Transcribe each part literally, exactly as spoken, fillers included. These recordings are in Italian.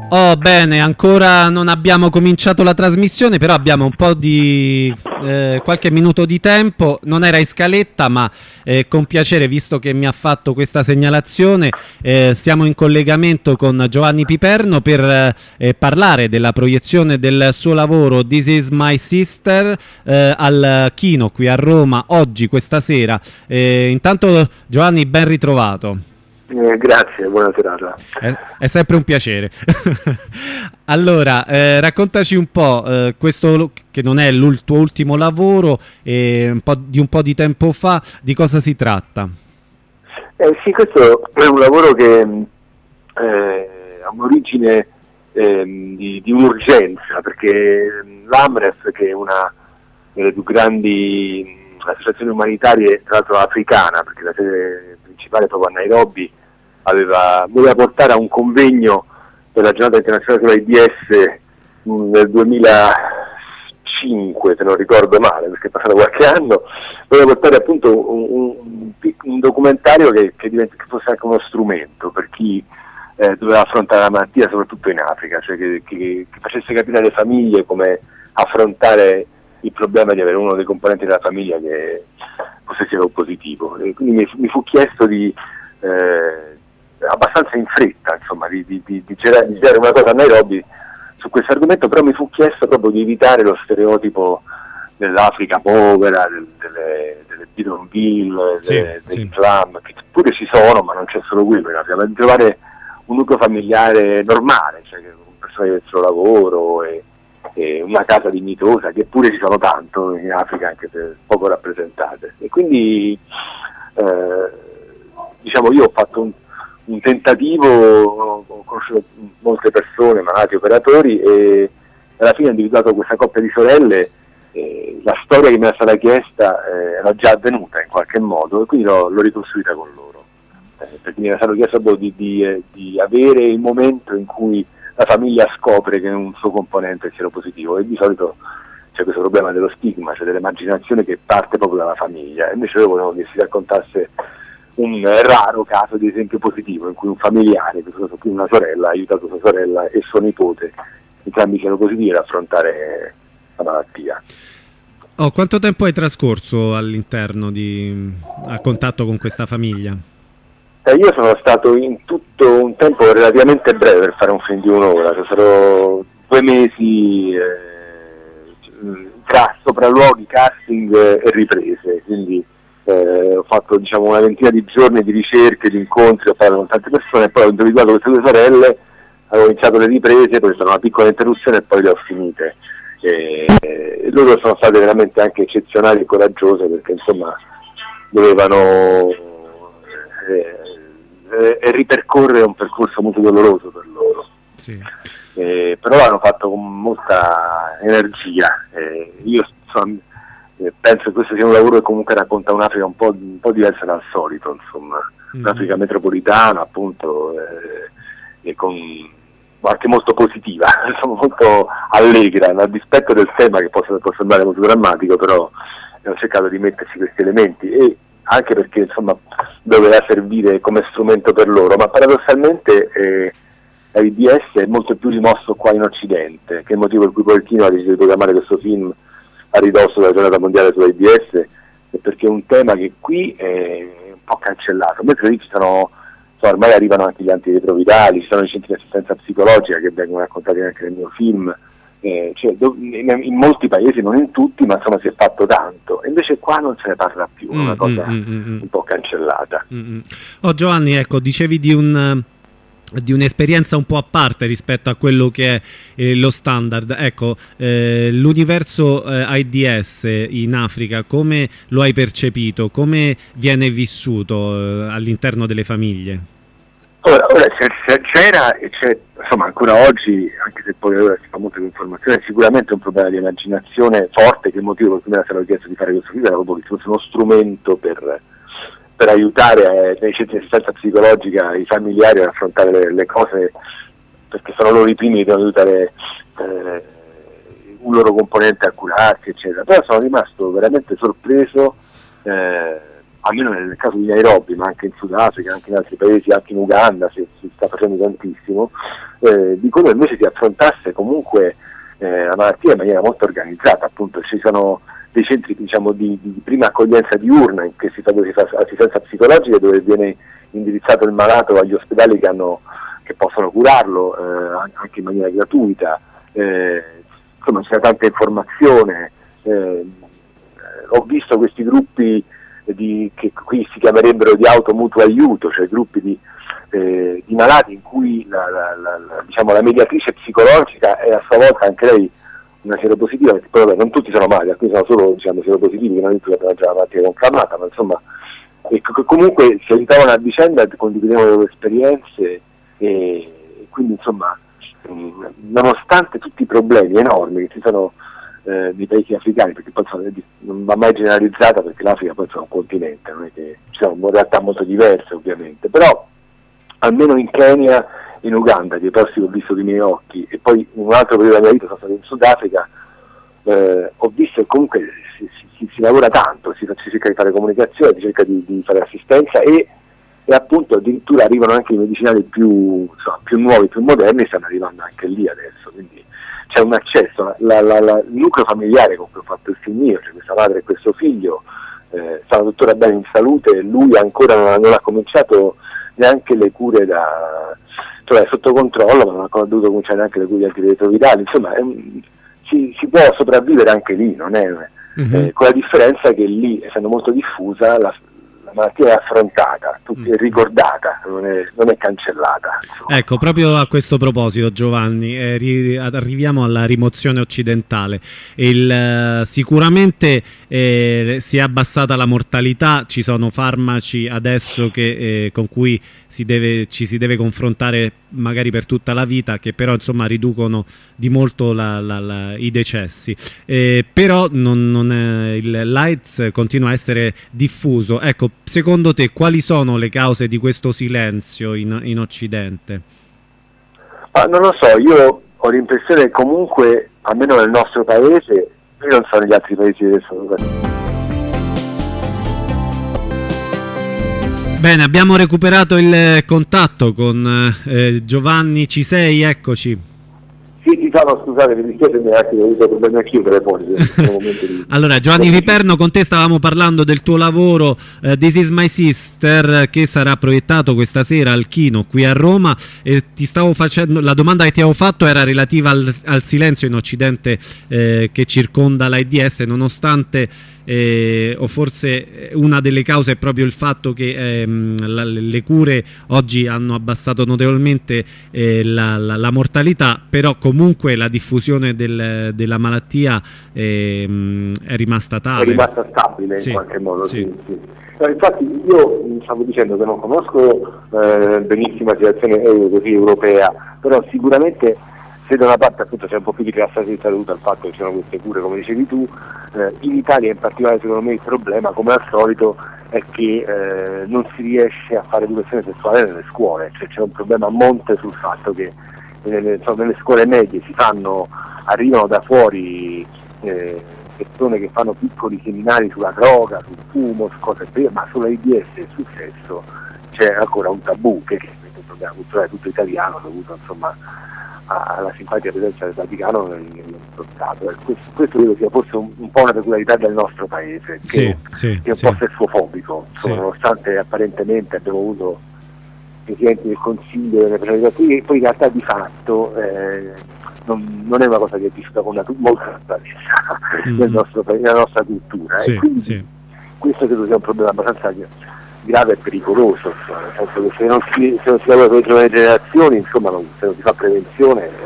Oh, bene, ancora non abbiamo cominciato la trasmissione, però abbiamo un po' di eh, qualche minuto di tempo. Non era in scaletta, ma eh, con piacere, visto che mi ha fatto questa segnalazione, eh, siamo in collegamento con Giovanni Piperno per eh, parlare della proiezione del suo lavoro This Is My Sister eh, al Kino qui a Roma oggi, questa sera. Eh, intanto Giovanni, ben ritrovato. Eh, grazie, buona serata. È, è sempre un piacere. Allora, eh, raccontaci un po', eh, questo che non è il tuo ultimo lavoro, eh, un po' di un po' di tempo fa, di cosa si tratta? Eh, sì, questo è un lavoro che eh, ha un'origine eh, di, di un'urgenza, perché l'Amref, che è una delle più grandi associazioni umanitarie, tra l'altro africana, perché la sede principale proprio a Nairobi, aveva, voleva portare a un convegno per la giornata internazionale sull'AIDS nel duemilacinque, se non ricordo male, perché è passato qualche anno, voleva portare appunto un, un, un documentario che, che, diventa, che fosse anche uno strumento per chi eh, doveva affrontare la malattia, soprattutto in Africa, cioè che, che, che facesse capire alle famiglie come affrontare il problema di avere uno dei componenti della famiglia che fosse positivo. E quindi mi, mi fu chiesto di eh, abbastanza in fretta, insomma, di, di, di, di, girare, di girare una cosa a Nairobi su questo argomento, però mi fu chiesto proprio di evitare lo stereotipo dell'Africa povera, del, delle, delle bidonville, sì, dei sì. slum, che pure ci sono, ma non c'è solo quello in Africa, ma di trovare un nucleo familiare normale, cioè con persone che avessero lavoro e una casa dignitosa, che pure ci sono tanto in Africa, anche se poco rappresentate. E quindi eh, diciamo io ho fatto un, un tentativo, ho conosciuto molte persone, malati, operatori, e alla fine ho individuato questa coppia di sorelle. Eh, la storia che mi era stata chiesta eh, era già avvenuta in qualche modo, e quindi l'ho, l'ho ricostruita con loro, eh, perché mi era stato chiesto di, di, eh, di avere il momento in cui la famiglia scopre che un suo componente è sieropositivo, e di solito c'è questo problema dello stigma, cioè dell'emarginazione che parte proprio dalla famiglia. E invece io volevo che si raccontasse un raro caso di esempio positivo in cui un familiare, che sono qui una sorella, ha aiutato sua sorella e suo nipote, entrambi sieropositivi, ad affrontare la malattia. Oh, quanto tempo hai trascorso all'interno di a contatto con questa famiglia? Eh, io sono stato in tutto un tempo relativamente breve per fare un film di un'ora, cioè sarò due mesi eh, tra sopralluoghi, casting e riprese, quindi eh, ho fatto diciamo una ventina di giorni di ricerche, di incontri, ho parlato con tante persone, e poi ho individuato queste due sorelle, avevo iniziato le riprese, poi c'è stata una piccola interruzione e poi le ho finite. E, e loro sono state veramente anche eccezionali e coraggiose, perché insomma dovevano eh, e ripercorrere un percorso molto doloroso per loro, sì. eh, però l'hanno fatto con molta energia. Eh, io insomma, eh, penso che questo sia un lavoro che comunque racconta un'Africa un po', un po' diversa dal solito, insomma, mm-hmm. un'Africa metropolitana appunto, eh, e con anche molto positiva, insomma, molto allegra, a dispetto del tema che può, può sembrare molto drammatico, però ho cercato di metterci questi elementi, e anche perché insomma doveva servire come strumento per loro, ma paradossalmente eh, l'AIDS è molto più rimosso qua in Occidente, che è il motivo per cui poi il Kino ha deciso di programmare questo film a ridosso della giornata mondiale sull'AIDS, è perché è un tema che qui è un po' cancellato, mentre lì ci sono, so, ormai arrivano anche gli antiretrovirali, ci sono i centri di assistenza psicologica che vengono raccontati anche nel mio film. Eh, cioè, do, in, in molti paesi, non in tutti, ma insomma si è fatto tanto, e invece qua non se ne parla più, è una mm, cosa mm, mm, un po' cancellata. Mm, oh Giovanni, ecco, dicevi di un di un'esperienza un po' a parte rispetto a quello che è eh, lo standard. Ecco, eh, l'universo eh, AIDS in Africa, come lo hai percepito? Come viene vissuto eh, all'interno delle famiglie? Ora, ora c'era e c'è, insomma, ancora oggi, anche se poi ora si fa molta più informazione, sicuramente un problema di immaginazione forte, che è il motivo per cui mi era stato chiesto di fare questo film, era proprio che fosse uno strumento per, per aiutare eh, nei centri di assistenza psicologica i familiari ad affrontare le, le cose, perché sono loro i primi che devono aiutare eh, un loro componente a curarsi, eccetera. Però sono rimasto veramente sorpreso eh, almeno nel caso di Nairobi, ma anche in Sudafrica, anche in altri paesi, anche in Uganda si, si sta facendo tantissimo, eh, di come invece si affrontasse comunque eh, la malattia in maniera molto organizzata. Appunto ci sono dei centri, diciamo, di, di prima accoglienza diurna in che si fa, dove si fa assistenza psicologica, dove viene indirizzato il malato agli ospedali che, hanno, che possono curarlo eh, anche in maniera gratuita. Eh, insomma c'è tanta informazione. Eh, ho visto questi gruppi di, che qui si chiamerebbero di automutuo aiuto, cioè gruppi di, eh, di malati in cui la, la, la, la, diciamo, la mediatrice psicologica è a sua volta anche lei una seropositiva, perché poi vabbè, non tutti sono malati, alcuni sono solo, diciamo, seropositivi, non tutti hanno già la malattia confermata, ma insomma e comunque si aiutavano a vicenda, condividevano le loro esperienze e quindi insomma mh, nonostante tutti i problemi enormi che ci sono eh, nei paesi africani, perché poi insomma, non va mai generalizzata, perché l'Africa poi è un continente, non è che ci sono realtà molto diverse ovviamente, però almeno in Kenya, in Uganda, che poi ho visto dei miei occhi, e poi in un altro periodo della mia vita sono stato in Sudafrica, eh, ho visto che comunque si, si, si lavora tanto, si, si cerca di fare comunicazione, si cerca di, di fare assistenza e, e appunto addirittura arrivano anche i medicinali più, insomma, più nuovi, più moderni, stanno arrivando anche lì adesso, quindi c'è un accesso, la, la, la, il nucleo familiare con cui ho fatto il film mio, cioè questa madre e questo figlio, eh, stanno tuttora bene in salute, lui ancora non ha, non ha cominciato neanche le cure da... cioè è sotto controllo, ma non ha dovuto cominciare neanche le cure di antiretrovirali, insomma è un, si, si può sopravvivere anche lì, non è, mm-hmm. eh, con la differenza che lì, essendo molto diffusa, la, la malattia è affrontata, mm. è ricordata, non è, non è cancellata. Insomma. Ecco, proprio a questo proposito, Giovanni, eh, ri, arriviamo alla rimozione occidentale. Il, eh, sicuramente eh, si è abbassata la mortalità, ci sono farmaci adesso che, eh, con cui si deve, ci si deve confrontare magari per tutta la vita, che però insomma riducono di molto la, la, la, i decessi, eh, però non, non è, il, l'AIDS continua a essere diffuso. Ecco, secondo te quali sono le cause di questo silenzio in, in Occidente? Ah, non lo so, io ho l'impressione che comunque, almeno nel nostro paese, io non so negli altri paesi del sud. Bene, abbiamo recuperato il contatto con eh, Giovanni, ci sei? Eccoci. Sì, ci sono, scusate, mi dispiace, mi ha avuto problemi anch'io telefonici. Allora, Giovanni Piperno, con te stavamo parlando del tuo lavoro eh, This is my sister, che sarà proiettato questa sera al Kino qui a Roma, e ti stavo facendo, la domanda che ti avevo fatto era relativa al, al silenzio in Occidente eh, che circonda l'AIDS, nonostante Eh, o forse una delle cause è proprio il fatto che ehm, la, le cure oggi hanno abbassato notevolmente eh, la, la, la mortalità, però comunque la diffusione del, della malattia ehm, è rimasta tale. È rimasta stabile, sì, in qualche modo, sì. Sì, sì. No, infatti io stavo dicendo che non conosco eh, benissimo la situazione eh, così europea, però sicuramente se da una parte appunto c'è un po' più di rilassazione di salute al fatto che ci sono queste cure, come dicevi tu, eh, in Italia in particolare secondo me il problema, come al solito, è che eh, non si riesce a fare educazione sessuale nelle scuole, cioè c'è un problema a monte sul fatto che nelle, insomma, nelle scuole medie si fanno, arrivano da fuori eh, persone che fanno piccoli seminari sulla droga, sul fumo, su cose per, ma sull'AIDS e sul sesso c'è ancora un tabù, che è un problema culturale tutto italiano dovuto insomma alla simpatica presenza del Vaticano nel nostro Stato. Questo, questo credo sia forse un, un po' una peculiarità del nostro paese, che, sì, sì, che è un sì. po' sessuofobico, insomma, sì. Nonostante apparentemente abbiamo avuto presidenti del Consiglio delle personalità, e poi in realtà di fatto eh, non, non è una cosa che è vissuta con natu- molta naturalezza mm. nel nostro paese, nella nostra cultura, sì, e quindi sì. questo credo sia un problema abbastanza grave e pericoloso, insomma, nel senso che se non si, se non si lavora con le giovani generazioni, insomma, non, se non si fa prevenzione, eh,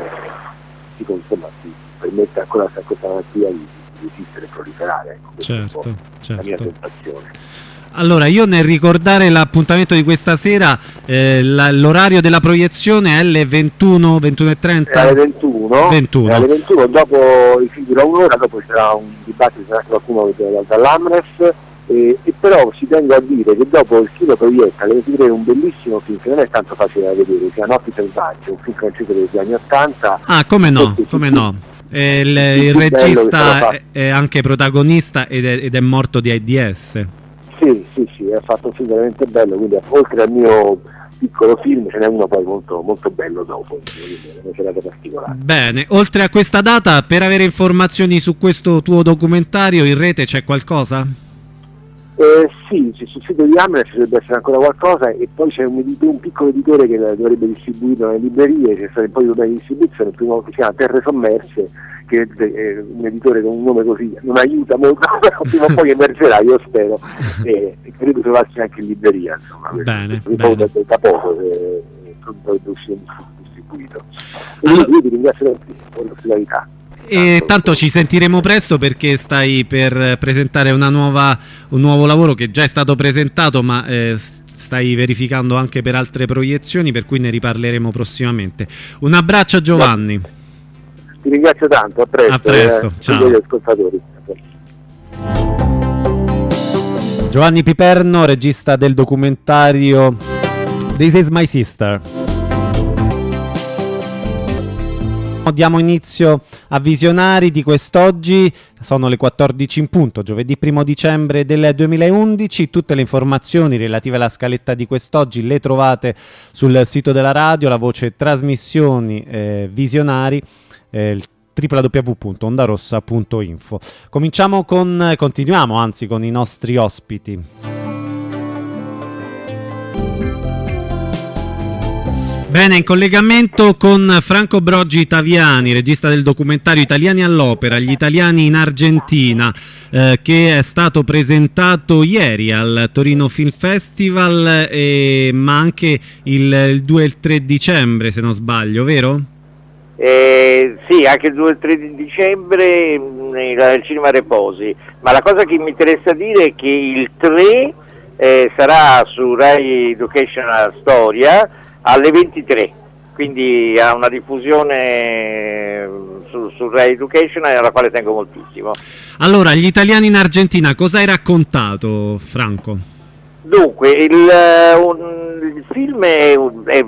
si, insomma, si permette ancora a questa malattia di, di esistere e proliferare. Ecco, certo, è un po' certo. la mia sensazione. Allora, io nel ricordare l'appuntamento di questa sera, eh, la, l'orario della proiezione è alle ventuno, ventuno e trenta? È alle ventuno, ventuno. È alle ventuno, dopo il film dura un'ora, dopo ci sarà un dibattito, sarà qualcuno che viene dall'Amres. E, e però ci tengo a dire che dopo il Kino proietta alle ventitré un bellissimo film che non è tanto facile da vedere, si chiama Notti Selvagge, un film francese degli anni ottanta. Ah, come no, come no. E il, il regista è, è anche protagonista ed è, ed è morto di AIDS. Sì, sì, sì, ha fatto un film veramente bello, quindi oltre al mio piccolo film ce n'è uno poi molto, molto bello dopo, quindi è una serata particolare. Bene, oltre a questa data, per avere informazioni su questo tuo documentario in rete c'è qualcosa? Eh, sì, sul sito di Hammer ci dovrebbe essere ancora qualcosa, e poi c'è un, editore, un piccolo editore che dovrebbe distribuirlo nelle librerie, c'è stato poi una distribuzione, il primo che si chiama Terre Sommerse, che è un editore con un nome così non aiuta molto, però prima o poi emergerà, io spero, e, e credo trovarsi anche in libreria, insomma. Bene, questo, bene. Da, da poco che dovrebbe uscire distribuito. E allora, io ti ringrazio per l'ospitalità. E tanto ci sentiremo presto, perché stai per presentare una nuova, un nuovo lavoro che già è stato presentato, ma eh, stai verificando anche per altre proiezioni, per cui ne riparleremo prossimamente. Un abbraccio a Giovanni. Ti ringrazio tanto, a presto. A presto, eh, ciao. Agli ascoltatori. Giovanni Piperno, regista del documentario This Is My Sister. Diamo inizio a Visionari di quest'oggi, sono le quattordici in punto, giovedì primo dicembre del duemilaundici. Tutte le informazioni relative alla scaletta di quest'oggi le trovate sul sito della radio, la voce trasmissioni eh, Visionari, eh, il w w w punto ondarossa punto info. Cominciamo con, continuiamo anzi con i nostri ospiti. Bene, in collegamento con Franco Brogi Taviani, regista del documentario Italiani all'Opera, gli italiani in Argentina, eh, che è stato presentato ieri al Torino Film Festival, eh, ma anche il, il due e il tre dicembre, se non sbaglio, vero? Eh, sì, anche il due e il tre dicembre nel Cinema Reposi, ma la cosa che mi interessa dire è che il tre eh, sarà su Rai Educational Storia alle ventitré, quindi ha una diffusione su, su Rai Education alla quale tengo moltissimo. Allora, gli italiani in Argentina, cosa hai raccontato, Franco? Dunque, il, un, il film è, è,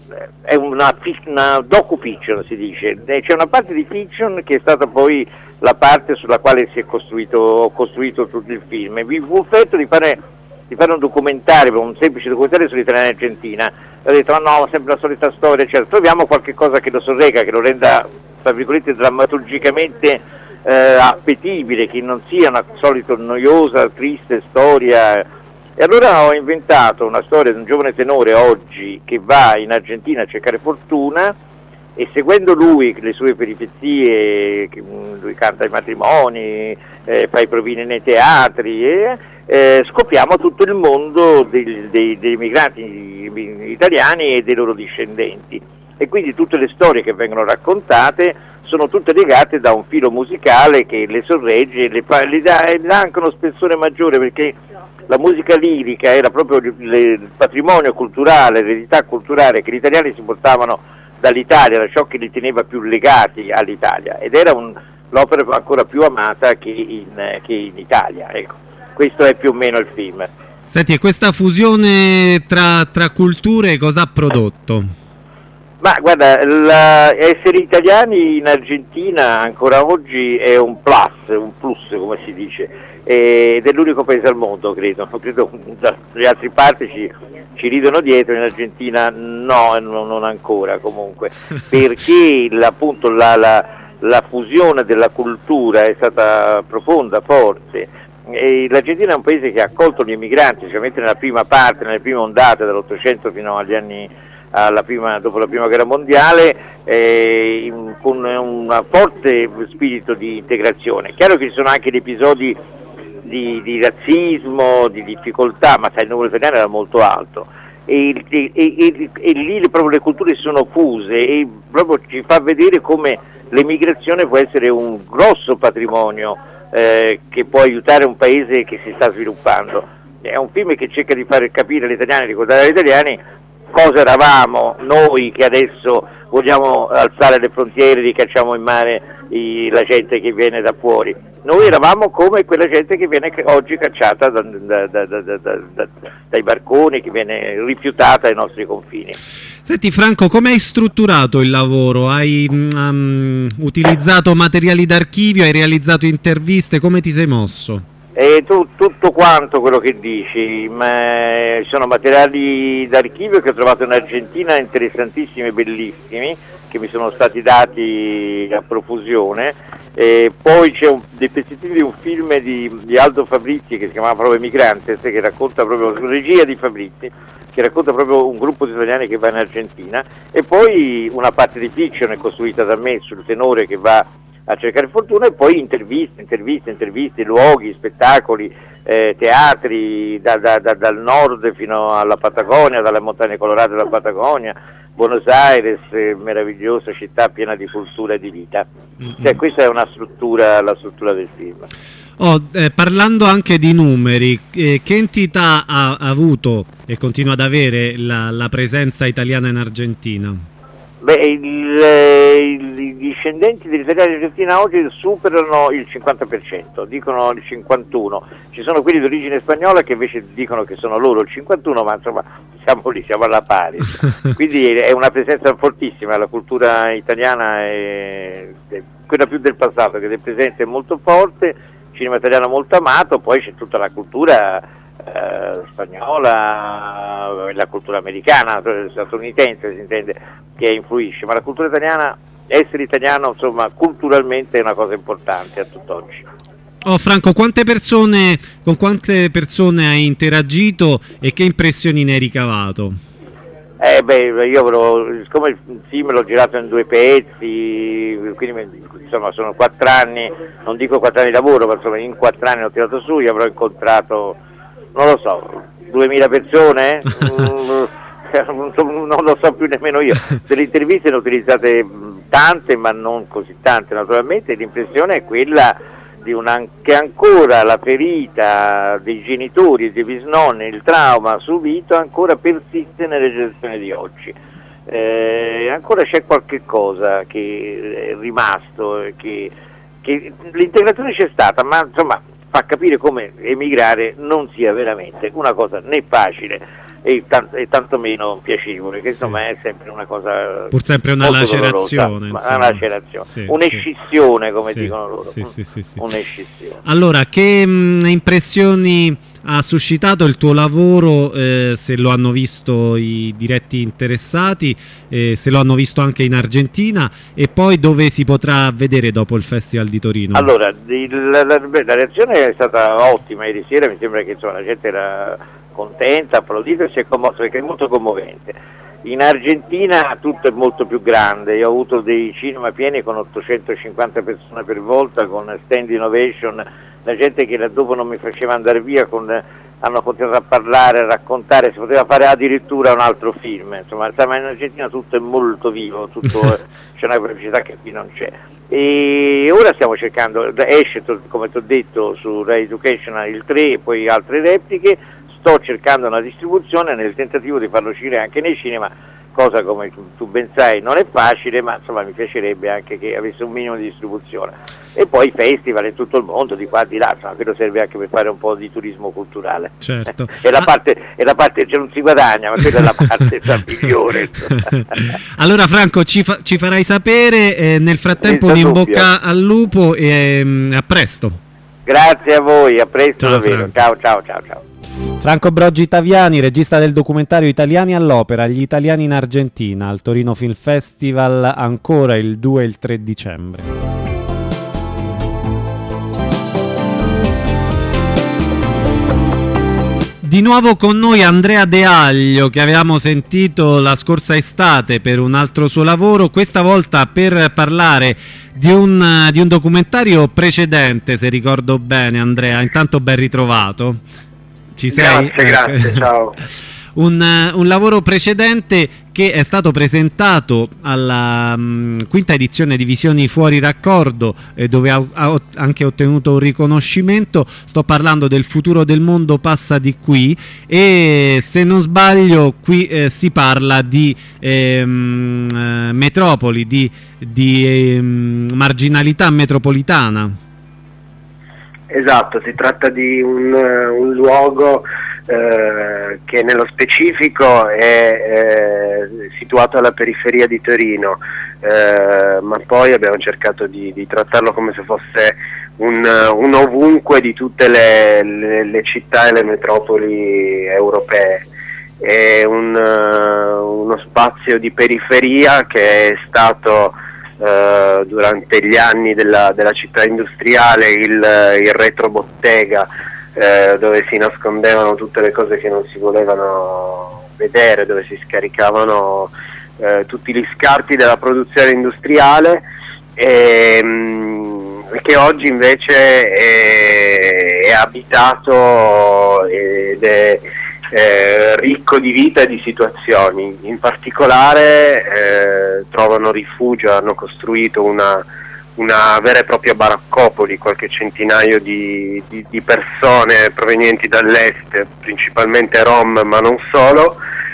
è una, una docu-fiction, si dice. C'è una parte di fiction che è stata poi la parte sulla quale si è costruito, ho costruito tutto il film. Mi fu offerto di fare, di fare un documentario, un semplice documentario sull'italiana in Argentina. Ho detto, ma no, sempre la solita storia, cioè, troviamo qualche cosa che lo sorregga, che lo renda, tra virgolette, drammaturgicamente eh, appetibile, che non sia una solito noiosa, triste storia. E allora ho inventato una storia di un giovane tenore oggi che va in Argentina a cercare fortuna, e seguendo lui, le sue peripezie, che lui canta ai matrimoni, eh, fa i provini nei teatri, eh, eh, scopriamo tutto il mondo dei, dei, dei migranti italiani e dei loro discendenti. E quindi tutte le storie che vengono raccontate sono tutte legate da un filo musicale che le sorregge e le, le, dà, le dà anche uno spessore maggiore, perché la musica lirica era proprio le, il patrimonio culturale, l'eredità culturale che gli italiani si portavano dall'Italia, da ciò che li teneva più legati all'Italia, ed era un, l'opera ancora più amata che in, che in Italia. Ecco, questo è più o meno il film. Senti, e questa fusione tra, tra culture cosa ha prodotto? Ma guarda, la, essere italiani in Argentina ancora oggi è un plus, un plus come si dice, ed è l'unico paese al mondo, credo, credo dalle altre parti ci, ci ridono dietro, in Argentina no, non ancora comunque, perché appunto la, la, la fusione della cultura è stata profonda, forte. E l'Argentina è un paese che ha accolto gli immigranti, specialmente nella prima parte, nelle prime ondate dall'Ottocento fino agli anni alla prima, dopo la prima guerra mondiale, eh, in, con un forte spirito di integrazione. Chiaro che ci sono anche degli episodi di, di razzismo, di difficoltà, ma sai, il numero italiano era molto alto, e, e, e, e lì proprio le culture sono fuse, e proprio ci fa vedere come l'emigrazione può essere un grosso patrimonio eh, che può aiutare un paese che si sta sviluppando. È un film che cerca di far capire agli italiani, ricordare agli italiani cosa eravamo noi che adesso vogliamo alzare le frontiere, ricacciamo in mare i, la gente che viene da fuori. Noi eravamo come quella gente che viene oggi cacciata da, da, da, da, da, da, dai barconi, che viene rifiutata ai nostri confini. Senti Franco, come hai strutturato il lavoro? Hai um, utilizzato materiali d'archivio, hai realizzato interviste, come ti sei mosso? E tu, tutto quanto quello che dici, ma ci sono materiali d'archivio che ho trovato in Argentina interessantissimi e bellissimi, che mi sono stati dati a profusione, e poi c'è un, dei pezzettini di un film di, di Aldo Fabrizi che si chiamava proprio Emigrantes, che racconta proprio, regia di Fabrizi, che racconta proprio un gruppo di italiani che va in Argentina, e poi una parte di fiction è costruita da me sul tenore che va a cercare fortuna, e poi interviste, interviste, interviste, luoghi, spettacoli, eh, teatri da, da, da, dal nord fino alla Patagonia, dalle montagne colorate della Patagonia, Buenos Aires, eh, meravigliosa città piena di cultura e di vita. Mm-hmm. Cioè, questa è una struttura, la struttura del film. Oh, eh, parlando anche di numeri, eh, che entità ha, ha avuto e continua ad avere la, la presenza italiana in Argentina? Beh, il, il, i discendenti degli italiani in Argentina oggi superano il cinquanta per cento, dicono il cinquantuno per cento. Ci sono quelli di origine spagnola che invece dicono che sono loro il cinquantuno per cento, ma insomma siamo lì, siamo alla pari. Quindi è una presenza fortissima, la cultura italiana è, è quella più del passato che del presente, è molto forte, il cinema italiano molto amato, poi c'è tutta la cultura Eh, spagnola, la cultura americana, statunitense si intende, che influisce, ma la cultura italiana, essere italiano insomma culturalmente è una cosa importante a tutt'oggi. Oh Franco, quante persone, con quante persone hai interagito e che impressioni ne hai ricavato? Eh beh, io lo, siccome il film l'ho girato in due pezzi, quindi insomma sono quattro anni, non dico quattro anni di lavoro, ma insomma in quattro anni l'ho tirato su, io avrò incontrato, non lo so, duemila persone? Non lo so più nemmeno io. Delle interviste ne ho utilizzate tante, ma non così tante naturalmente. L'impressione è quella di una, che ancora la ferita dei genitori e dei bisnonni, il trauma subito ancora persiste nelle generazioni di oggi. Eh, ancora c'è qualche cosa che è rimasto, che, che l'integrazione c'è stata, ma insomma fa capire come emigrare non sia veramente una cosa né facile e, tant- e tantomeno piacevole, che insomma sì, è sempre una cosa pur sempre una lacerazione, dolorosa, una lacerazione, sì, un'escissione sì, come sì, dicono loro, sì, sì, sì, sì. Un'escissione. Allora, che mh, impressioni ha suscitato il tuo lavoro, eh, se lo hanno visto i diretti interessati, eh, se lo hanno visto anche in Argentina, e poi dove si potrà vedere dopo il Festival di Torino? Allora, il, la, la, la reazione è stata ottima ieri sera, mi sembra che insomma, la gente era contenta, applaudita e si è commossa perché è molto commovente. In Argentina tutto è molto più grande, io ho avuto dei cinema pieni con ottocentocinquanta persone per volta, con stand innovation, la gente che dopo non mi faceva andare via, con, hanno continuato a parlare, a raccontare, si poteva fare addirittura un altro film, insomma in Argentina tutto è molto vivo, tutto, c'è una velocità che qui non c'è. E ora stiamo cercando, esce come ti ho detto su Rai Educational il tre e poi altre repliche, sto cercando una distribuzione nel tentativo di farlo uscire anche nei cinema, cosa come tu, tu ben sai non è facile, ma insomma mi piacerebbe anche che avesse un minimo di distribuzione. E poi festival in tutto il mondo, di qua e di là, insomma, quello serve anche per fare un po' di turismo culturale. Certo. è, la parte, è la parte, cioè non si guadagna, ma quella è la parte migliore. Allora Franco, ci, fa, ci farai sapere, eh, nel frattempo un in bocca al lupo e um, a presto. Grazie a voi, a presto. Ciao, davvero. Ciao, ciao, ciao, ciao. Franco Brogi Taviani, regista del documentario Italiani all'Opera, gli italiani in Argentina, al Torino Film Festival ancora il due e il tre dicembre. Di nuovo con noi Andrea De Aglio, che avevamo sentito la scorsa estate per un altro suo lavoro, questa volta per parlare di un, di un documentario precedente, se ricordo bene. Andrea, intanto ben ritrovato. Ci sei? Grazie, grazie, ciao. Un, un lavoro precedente che è stato presentato alla um, quinta edizione di Visioni Fuori Raccordo, eh, dove ha, ha anche ottenuto un riconoscimento. Sto parlando del futuro del mondo passa di qui, e se non sbaglio qui eh, si parla di ehm, eh, metropoli, di, di ehm, marginalità metropolitana. Esatto, si tratta di un, un luogo eh, che nello specifico è eh, situato alla periferia di Torino, eh, ma poi abbiamo cercato di, di trattarlo come se fosse un, un ovunque di tutte le, le, le città e le metropoli europee. È un, uh, uno spazio di periferia che è stato uh, durante gli anni della, della città industriale il, il retrobottega, uh, dove si nascondevano tutte le cose che non si volevano vedere, dove si scaricavano uh, tutti gli scarti della produzione industriale, e, um, che oggi invece è, è abitato ed è Eh, ricco di vita e di situazioni. In particolare eh, trovano rifugio, hanno costruito una, una vera e propria baraccopoli, qualche centinaio di, di, di persone provenienti dall'est, principalmente rom ma non solo,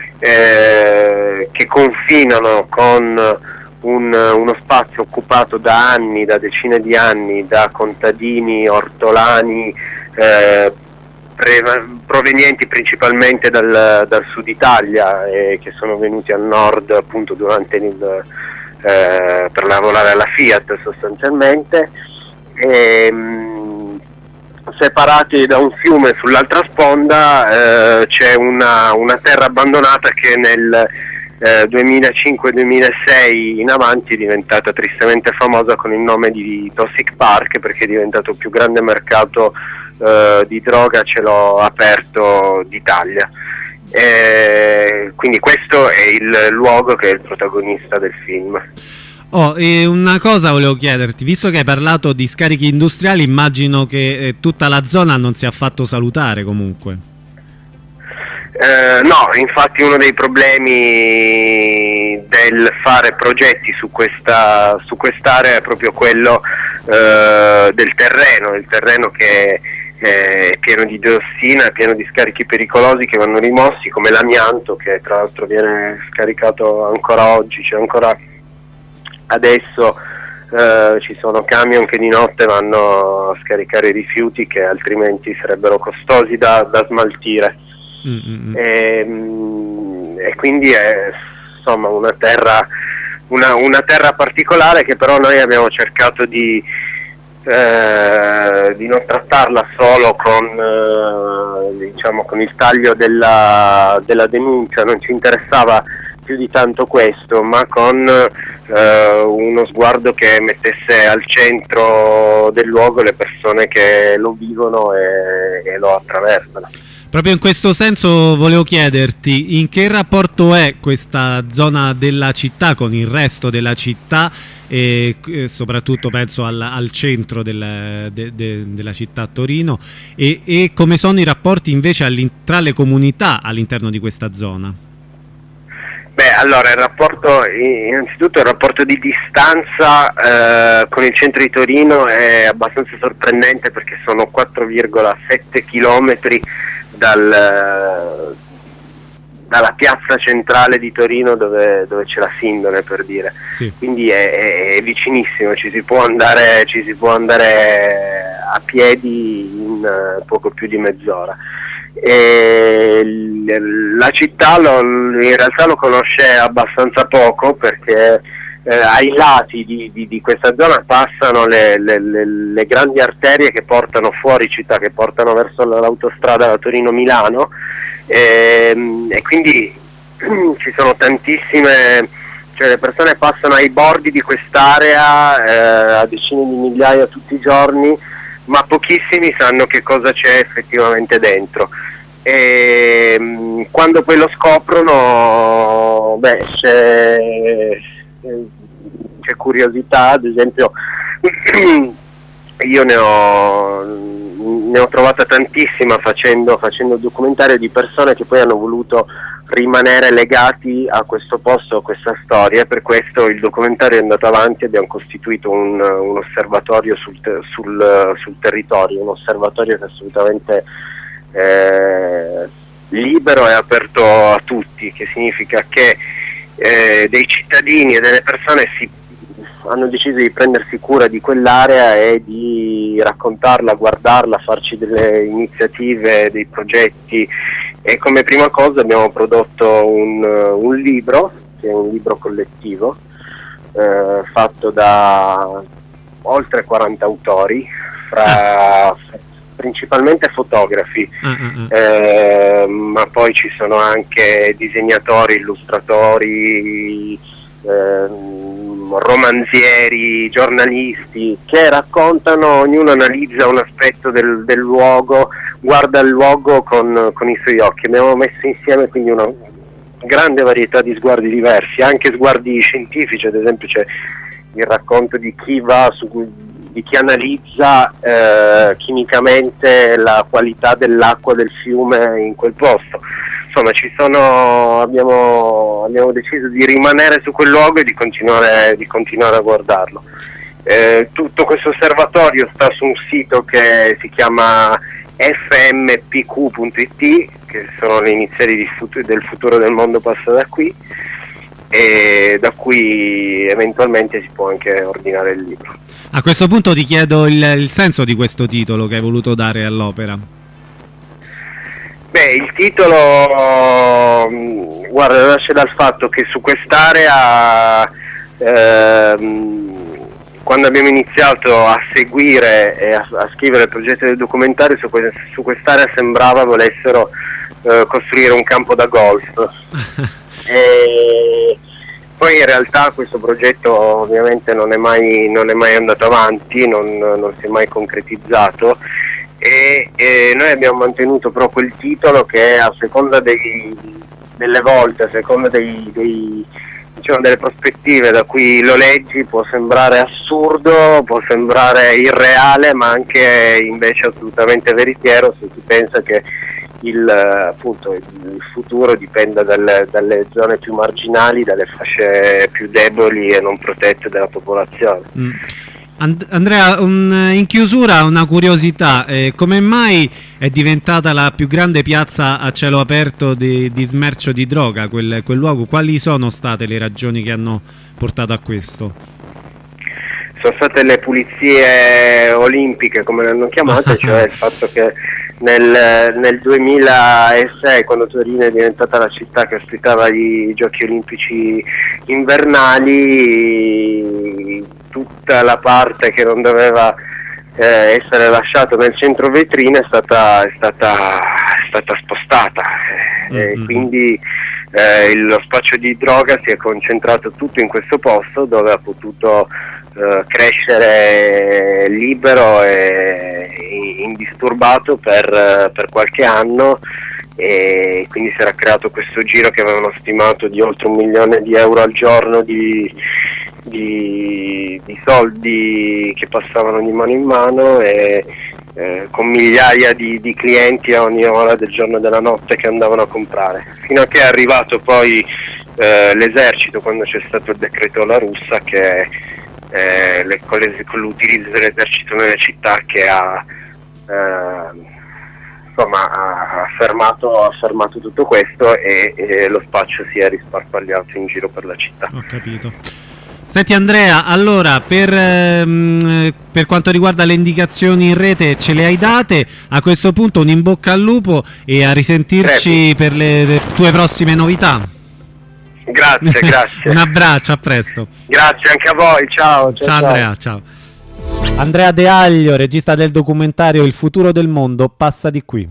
eh, che confinano con un, uno spazio occupato da anni, da decine di anni, da contadini, ortolani, eh, provenienti principalmente dal, dal sud Italia, e che sono venuti al nord appunto durante il, eh, per lavorare alla Fiat sostanzialmente, e, mh, separati da un fiume sull'altra sponda eh, c'è una, una terra abbandonata che nel eh, duemilacinque duemilasei in avanti è diventata tristemente famosa con il nome di Toxic Park, perché è diventato il più grande mercato Uh, di droga ce l'ho aperto d'Italia. E quindi questo è il luogo che è il protagonista del film. Oh, e una cosa volevo chiederti, visto che hai parlato di scarichi industriali, immagino che eh, tutta la zona non sia affatto salutare comunque. Eh, no, infatti uno dei problemi del fare progetti su questa su quest'area è proprio quello eh, del terreno, il terreno che è pieno di diossina, è pieno di scarichi pericolosi che vanno rimossi, come l'amianto, che tra l'altro viene scaricato ancora oggi, cioè ancora adesso eh, ci sono camion che di notte vanno a scaricare i rifiuti che altrimenti sarebbero costosi da, da smaltire. Mm-hmm. E, e quindi è insomma una terra, una, una terra particolare, che però noi abbiamo cercato di Eh, di non trattarla solo con, eh, diciamo, con il taglio della, della denuncia, non ci interessava più di tanto questo, ma con eh, uno sguardo che mettesse al centro del luogo le persone che lo vivono e, e lo attraversano. Proprio in questo senso volevo chiederti in che rapporto è questa zona della città con il resto della città, e eh, soprattutto penso al, al centro del, de, de, della città Torino, e, e come sono i rapporti invece tra le comunità all'interno di questa zona? Beh, allora il rapporto, innanzitutto il rapporto di distanza eh, con il centro di Torino è abbastanza sorprendente, perché sono quattro virgola sette chilometri dal, dalla piazza centrale di Torino dove, dove c'è la Sindone, per dire. Sì. Quindi è, è vicinissimo, ci si può andare, ci si può andare a piedi in uh, poco più di mezz'ora. E la città lo, in realtà lo conosce abbastanza poco, perché eh, ai lati di, di, di questa zona passano le, le, le, le grandi arterie che portano fuori città, che portano verso l'autostrada da Torino-Milano, e, e quindi ci sono tantissime, cioè le persone passano ai bordi di quest'area eh, a decine di migliaia tutti i giorni, ma pochissimi sanno che cosa c'è effettivamente dentro. E mh, quando poi lo scoprono, beh, c'è, c'è curiosità. Ad esempio io ne ho, ne ho trovata tantissima facendo, facendo il documentario, di persone che poi hanno voluto rimanere legati a questo posto, a questa storia, e per questo il documentario è andato avanti. Abbiamo costituito un, un osservatorio sul, te, sul, sul territorio, un osservatorio che è assolutamente eh, libero e aperto a tutti, che significa che eh, dei cittadini e delle persone si, hanno deciso di prendersi cura di quell'area e di raccontarla, guardarla, farci delle iniziative, dei progetti. E come prima cosa abbiamo prodotto un, un libro, che è un libro collettivo, eh, fatto da oltre quaranta autori, fra ah. principalmente fotografi, uh-uh. eh, ma poi ci sono anche disegnatori, illustratori, eh, romanzieri, giornalisti, che raccontano, ognuno analizza un aspetto del, del luogo, guarda il luogo con, con i suoi occhi. Abbiamo messo insieme quindi una grande varietà di sguardi diversi, anche sguardi scientifici. Ad esempio c'è il racconto di chi va su, di chi analizza eh, chimicamente la qualità dell'acqua del fiume in quel posto. Insomma, ci sono, abbiamo, abbiamo deciso di rimanere su quel luogo e di continuare, di continuare a guardarlo. Eh, tutto questo osservatorio sta su un sito che si chiama F M P Q punto I T, che sono le iniziali di fut- del futuro del mondo passa da qui, e da cui eventualmente si può anche ordinare il libro. A questo punto ti chiedo il, il senso di questo titolo che hai voluto dare all'opera. Beh, il titolo, guarda, nasce dal fatto che su quest'area, ehm, quando abbiamo iniziato a seguire e a, a scrivere il progetto del documentario, su, que- su quest'area sembrava volessero eh, costruire un campo da golf. E poi in realtà questo progetto ovviamente non è mai, non è mai andato avanti, non, non si è mai concretizzato. E, e noi abbiamo mantenuto però quel titolo che a seconda dei, delle volte, a seconda dei, dei, diciamo, delle prospettive da cui lo leggi, può sembrare assurdo, può sembrare irreale, ma anche invece assolutamente veritiero se si pensa che il, appunto, il futuro dipenda dalle, dalle zone più marginali, dalle fasce più deboli e non protette della popolazione. Mm. And- Andrea, un, in chiusura una curiosità, eh, come mai è diventata la più grande piazza a cielo aperto di, di smercio di droga quel, quel luogo? Quali sono state le ragioni che hanno portato a questo? Sono state le pulizie olimpiche, come le hanno chiamate, cioè il fatto che nel, nel duemilasei, quando Torino è diventata la città che ospitava i giochi olimpici invernali, tutta la parte che non doveva eh, essere lasciata nel centro vetrina è stata, è stata, è stata spostata, mm-hmm. e quindi eh, lo spaccio di droga si è concentrato tutto in questo posto, dove ha potuto eh, crescere libero e indisturbato per, per qualche anno, e quindi si era creato questo giro che avevano stimato di oltre un milione di euro al giorno di, di, di soldi che passavano di mano in mano, e eh, con migliaia di, di clienti a ogni ora del giorno e della notte che andavano a comprare, fino a che è arrivato poi eh, l'esercito, quando c'è stato il decreto La Russa, che eh, le, con, le, con l'utilizzo dell'esercito nelle città, che ha eh, insomma ha fermato, ha fermato tutto questo, e, e lo spaccio si è risparpagliato in giro per la città. Ho capito. Senti Andrea, allora per, ehm, per quanto riguarda le indicazioni in rete ce le hai date, a questo punto un in bocca al lupo e a risentirci Prego. per le, le tue prossime novità. Grazie, grazie. Un abbraccio, a presto. Grazie anche a voi, ciao. Ciao, ciao Andrea, ciao. Andrea De Aglio, regista del documentario Il futuro del mondo passa di qui.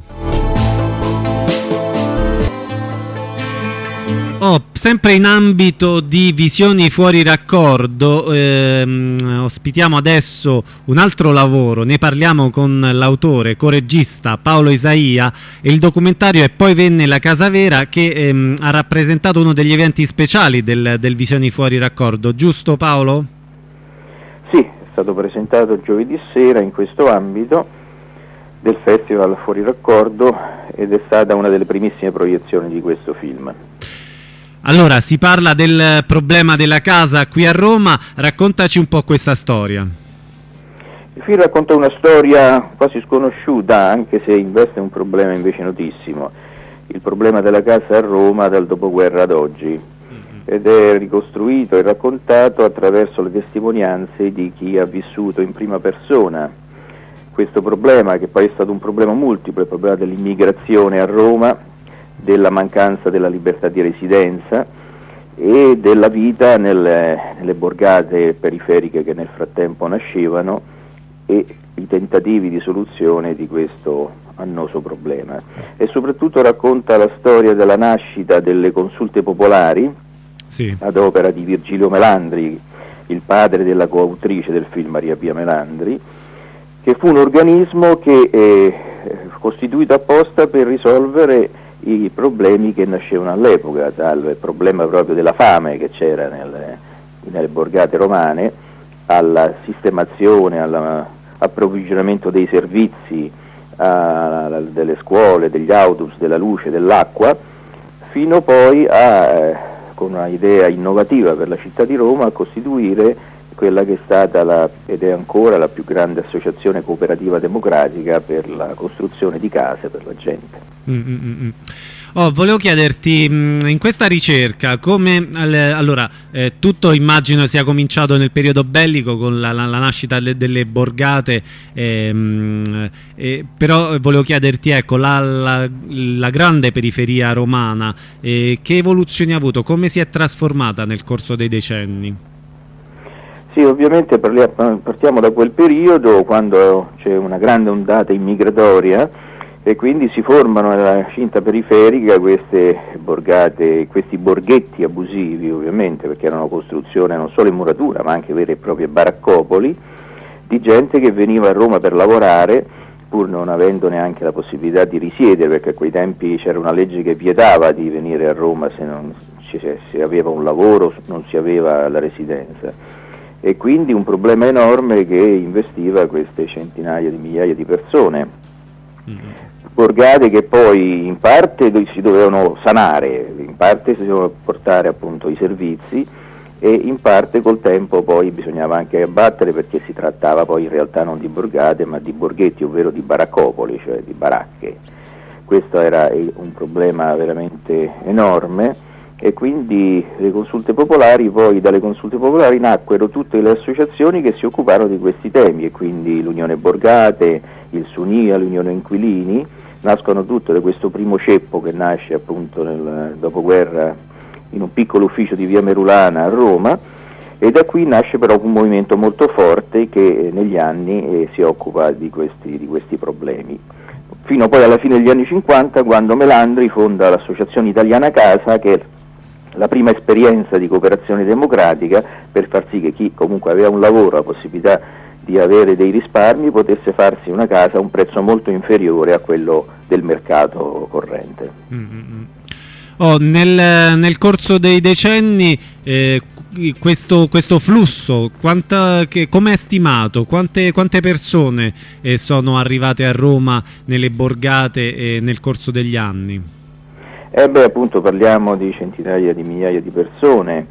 Oh, sempre in ambito di visioni fuori raccordo, ehm, ospitiamo adesso un altro lavoro, ne parliamo con l'autore, coregista Paolo Isaia, e il documentario è Poi venne la Casa Vera, che ehm, ha rappresentato uno degli eventi speciali del, del Visioni fuori raccordo, giusto Paolo? Sì, è stato presentato giovedì sera in questo ambito del Festival Fuori Raccordo ed è stata una delle primissime proiezioni di questo film. Allora, si parla del problema della casa qui a Roma, raccontaci un po' questa storia. Il film racconta una storia quasi sconosciuta, anche se investe un problema invece notissimo, il problema della casa a Roma dal dopoguerra ad oggi, ed è ricostruito e raccontato attraverso le testimonianze di chi ha vissuto in prima persona questo problema, che poi è stato un problema multiplo, il problema dell'immigrazione a Roma, della mancanza della libertà di residenza e della vita nelle, nelle borgate periferiche che nel frattempo nascevano e i tentativi di soluzione di questo annoso problema. E soprattutto racconta la storia della nascita delle consulte popolari, sì, ad opera di Virgilio Melandri, il padre della coautrice del film Maria Pia Melandri, che fu un organismo che è costituito apposta per risolvere i problemi che nascevano all'epoca, dal problema proprio della fame che c'era nelle, nelle borgate romane, alla sistemazione, all'approvvigionamento dei servizi, a, delle scuole, degli autobus, della luce, dell'acqua, fino poi a, eh, con una idea innovativa per la città di Roma, a costituire quella che è stata la, ed è ancora la più grande associazione cooperativa democratica per la costruzione di case per la gente. Mm-hmm. Oh, volevo chiederti, in questa ricerca, come allora eh, tutto immagino sia cominciato nel periodo bellico con la, la, la nascita delle, delle borgate, ehm, eh, però volevo chiederti, ecco, la, la, la grande periferia romana, eh, che evoluzioni ha avuto, come si è trasformata nel corso dei decenni? Sì, ovviamente parliamo, partiamo da quel periodo quando c'è una grande ondata immigratoria e quindi si formano nella cinta periferica queste borgate, questi borghetti abusivi, ovviamente, perché erano costruzione non solo in muratura ma anche vere e proprie baraccopoli di gente che veniva a Roma per lavorare pur non avendo neanche la possibilità di risiedere, perché a quei tempi c'era una legge che vietava di venire a Roma se non si aveva un lavoro, non si aveva la residenza. E quindi un problema enorme che investiva queste centinaia di migliaia di persone, mm-hmm. borgate che poi in parte si dovevano sanare, in parte si dovevano portare appunto i servizi e in parte col tempo poi bisognava anche abbattere, perché si trattava poi in realtà non di borgate ma di borghetti, ovvero di baraccopoli, cioè di baracche. Questo era un problema veramente enorme. E quindi le consulte popolari, poi dalle consulte popolari nacquero tutte le associazioni che si occuparono di questi temi, e quindi l'Unione Borgate, il Sunia, l'Unione Inquilini, nascono tutte da questo primo ceppo che nasce appunto nel dopoguerra in un piccolo ufficio di via Merulana a Roma, e da qui nasce però un movimento molto forte che negli anni eh, si occupa di questi, di questi problemi. Fino poi alla fine degli anni cinquanta, quando Melandri fonda l'Associazione Italiana Casa, che è la prima esperienza di cooperazione democratica per far sì che chi comunque aveva un lavoro, la possibilità di avere dei risparmi, potesse farsi una casa a un prezzo molto inferiore a quello del mercato corrente. Mm-hmm. Oh, nel, nel corso dei decenni eh, questo, questo flusso, quanta, che, come è stimato? Quante, quante persone eh, sono arrivate a Roma nelle borgate eh, nel corso degli anni? Eh beh, appunto parliamo di centinaia di migliaia di persone,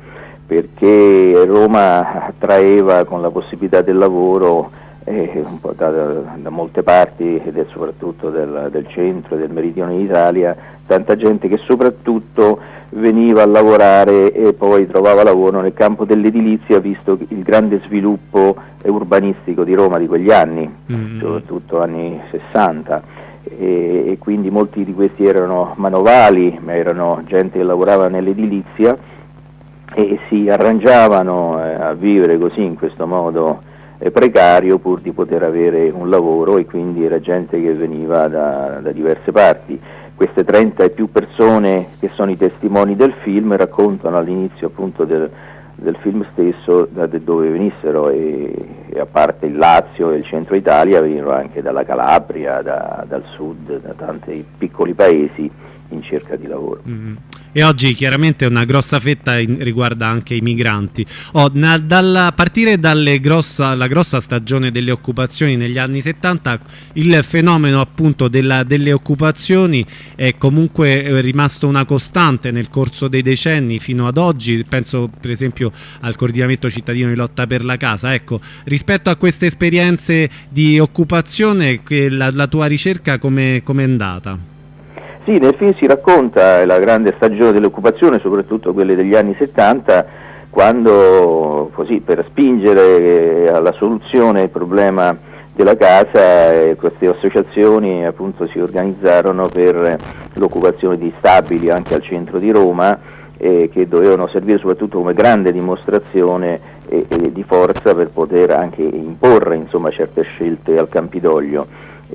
perché Roma attraeva con la possibilità del lavoro eh, un po' da, da molte parti, ed è soprattutto del, del centro e del meridione d'Italia, tanta gente che soprattutto veniva a lavorare e poi trovava lavoro nel campo dell'edilizia, visto il grande sviluppo urbanistico di Roma di quegli anni, mm-hmm. soprattutto anni sessanta. E, e quindi molti di questi erano manovali, ma erano gente che lavorava nell'edilizia e si arrangiavano eh, a vivere così in questo modo eh, precario pur di poter avere un lavoro, e quindi era gente che veniva da, da diverse parti. Queste trenta e più persone che sono i testimoni del film raccontano all'inizio appunto del, del film stesso da dove venissero, e, e a parte il Lazio e il centro Italia venivano anche dalla Calabria, da, dal sud, da tanti piccoli paesi in cerca di lavoro. Mm-hmm. E oggi chiaramente una grossa fetta in, riguarda anche i migranti. Oh, na, dalla, a partire dalla grossa, grossa stagione delle occupazioni negli anni settanta, il fenomeno appunto della, delle occupazioni è comunque rimasto una costante nel corso dei decenni fino ad oggi. Penso per esempio al coordinamento cittadino di lotta per la casa. Ecco, rispetto a queste esperienze di occupazione, che la, la tua ricerca come è andata? Sì, nel film si racconta la grande stagione dell'occupazione, soprattutto quelle degli anni settanta, quando così per spingere alla soluzione il problema della casa eh, queste associazioni appunto si organizzarono per l'occupazione di stabili anche al centro di Roma, eh, che dovevano servire soprattutto come grande dimostrazione eh, eh, di forza per poter anche imporre, insomma, certe scelte al Campidoglio.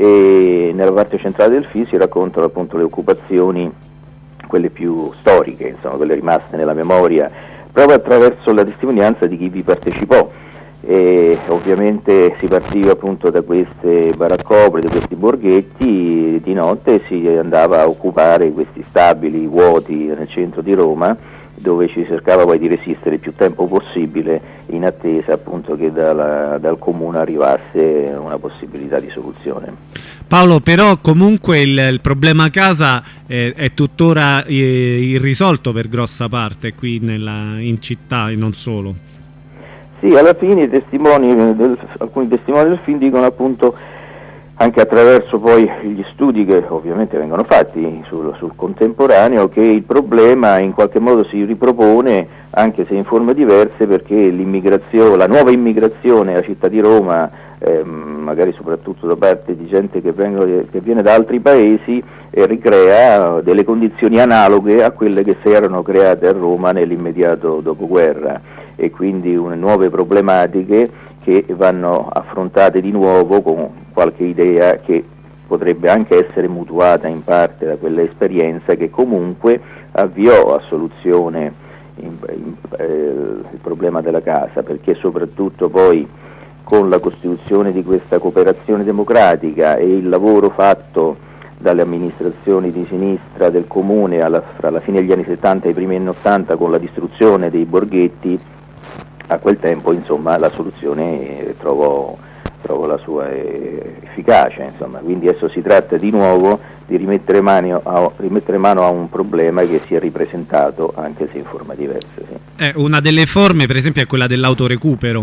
E nella parte centrale del film si raccontano appunto le occupazioni, quelle più storiche, insomma, quelle rimaste nella memoria, proprio attraverso la testimonianza di chi vi partecipò. E ovviamente si partiva appunto da queste baraccopole, da questi borghetti, di notte si andava a occupare questi stabili vuoti nel centro di Roma, dove ci cercava poi di resistere il più tempo possibile in attesa appunto che dalla, dal comune arrivasse una possibilità di soluzione. Paolo, però comunque il, il problema casa è, è tuttora eh, irrisolto per grossa parte qui nella, in città e non solo. Sì, alla fine i testimoni del, alcuni testimoni del film dicono appunto, anche attraverso poi gli studi che ovviamente vengono fatti sul, sul contemporaneo, che il problema in qualche modo si ripropone, anche se in forme diverse, perché l'immigrazione, la nuova immigrazione alla città di Roma, eh, magari soprattutto da parte di gente che, vengono, che viene da altri paesi, eh, ricrea delle condizioni analoghe a quelle che si erano create a Roma nell'immediato dopoguerra, e quindi une nuove problematiche che vanno affrontate di nuovo con qualche idea che potrebbe anche essere mutuata in parte da quell'esperienza che comunque avviò a soluzione in, in, eh, il problema della casa, perché soprattutto poi con la costituzione di questa cooperazione democratica e il lavoro fatto dalle amministrazioni di sinistra del comune alla, fra la fine degli anni settanta e i primi anni ottanta, con la distruzione dei borghetti, a quel tempo insomma la soluzione trovò, trovò la sua efficacia, insomma. Quindi adesso si tratta di nuovo di rimettere mano a, rimettere mano a un problema che si è ripresentato, anche se in forma diversa. Sì. Eh, una delle forme per esempio è quella dell'autorecupero.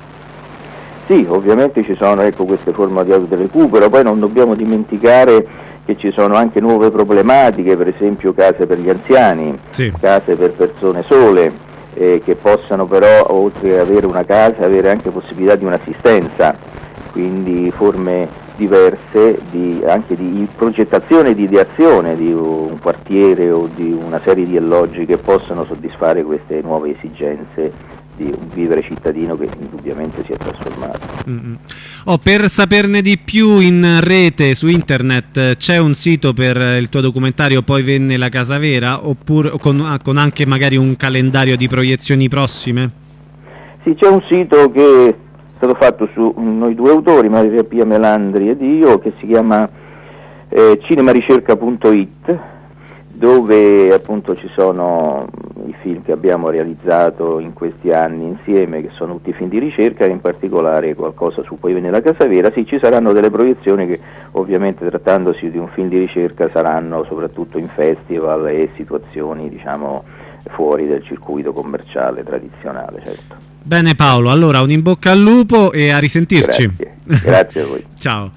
Sì, ovviamente ci sono, ecco, queste forme di autorecupero, poi non dobbiamo dimenticare che ci sono anche nuove problematiche, per esempio case per gli anziani, sì. Case per persone sole, Eh, che possano però, oltre ad avere una casa, avere anche possibilità di un'assistenza, quindi forme diverse di, anche di progettazione e di ideazione di un quartiere o di una serie di alloggi che possano soddisfare queste nuove esigenze di un vivere cittadino che indubbiamente si è trasformato. Mm-hmm. Oh, per saperne di più in rete, su internet, c'è un sito per il tuo documentario Poi venne la casa vera, oppure con, con anche magari un calendario di proiezioni prossime? Sì, c'è un sito che è stato fatto su noi due autori, Maria Pia Melandri ed io, che si chiama eh, cinemaricerca punto it, dove appunto ci sono i film che abbiamo realizzato in questi anni insieme, che sono tutti film di ricerca, e in particolare qualcosa su Poi venne la casa vera. Sì, ci saranno delle proiezioni che ovviamente, trattandosi di un film di ricerca, saranno soprattutto in festival e situazioni, diciamo, fuori del circuito commerciale tradizionale, certo. Bene Paolo, allora un in bocca al lupo e a risentirci. Grazie, grazie a voi. Ciao.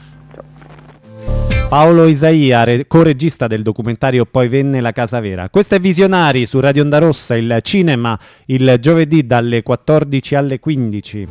Paolo Isaia, co-regista del documentario Poi venne la casa vera. Questo è Visionari su Radio Onda Rossa, il cinema, il giovedì dalle quattordici alle quindici.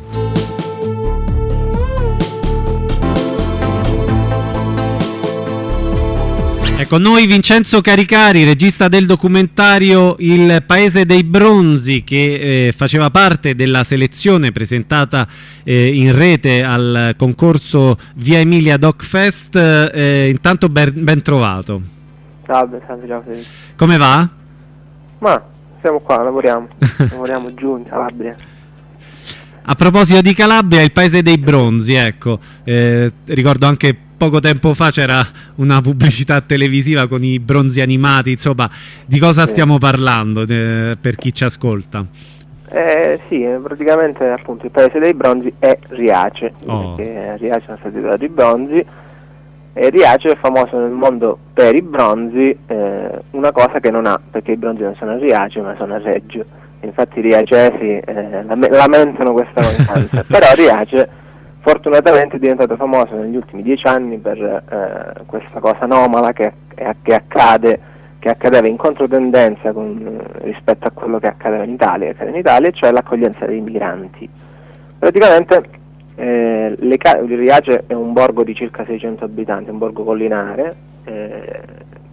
È con noi Vincenzo Caricari, regista del documentario Il Paese dei Bronzi, che eh, faceva parte della selezione presentata eh, in rete al concorso Via Emilia Doc Fest. Eh, intanto ben, ben trovato. Salve, salve, ciao Federico. Come va? Ma siamo qua, lavoriamo, lavoriamo giù in Calabria. A proposito di Calabria, il Paese dei Bronzi, ecco, eh, ricordo anche poco tempo fa c'era una pubblicità televisiva con i bronzi animati, insomma, di cosa sì. stiamo parlando eh, per chi ci ascolta? Eh, sì, praticamente appunto il Paese dei Bronzi è Riace, oh. perché a Riace sono stati dati i bronzi, e Riace è famoso nel mondo per i bronzi, eh, una cosa che non ha, perché i bronzi non sono a Riace ma sono a Reggio, infatti i riacesi eh, lamentano questa mancanza, però Riace fortunatamente è diventato famoso negli ultimi dieci anni per eh, questa cosa anomala che, che accade, che accadeva in controtendenza con, rispetto a quello che accadeva in Italia, che accade in Italia, cioè l'accoglienza dei migranti. Praticamente eh, le ca- Riace è un borgo di circa seicento abitanti, un borgo collinare, eh,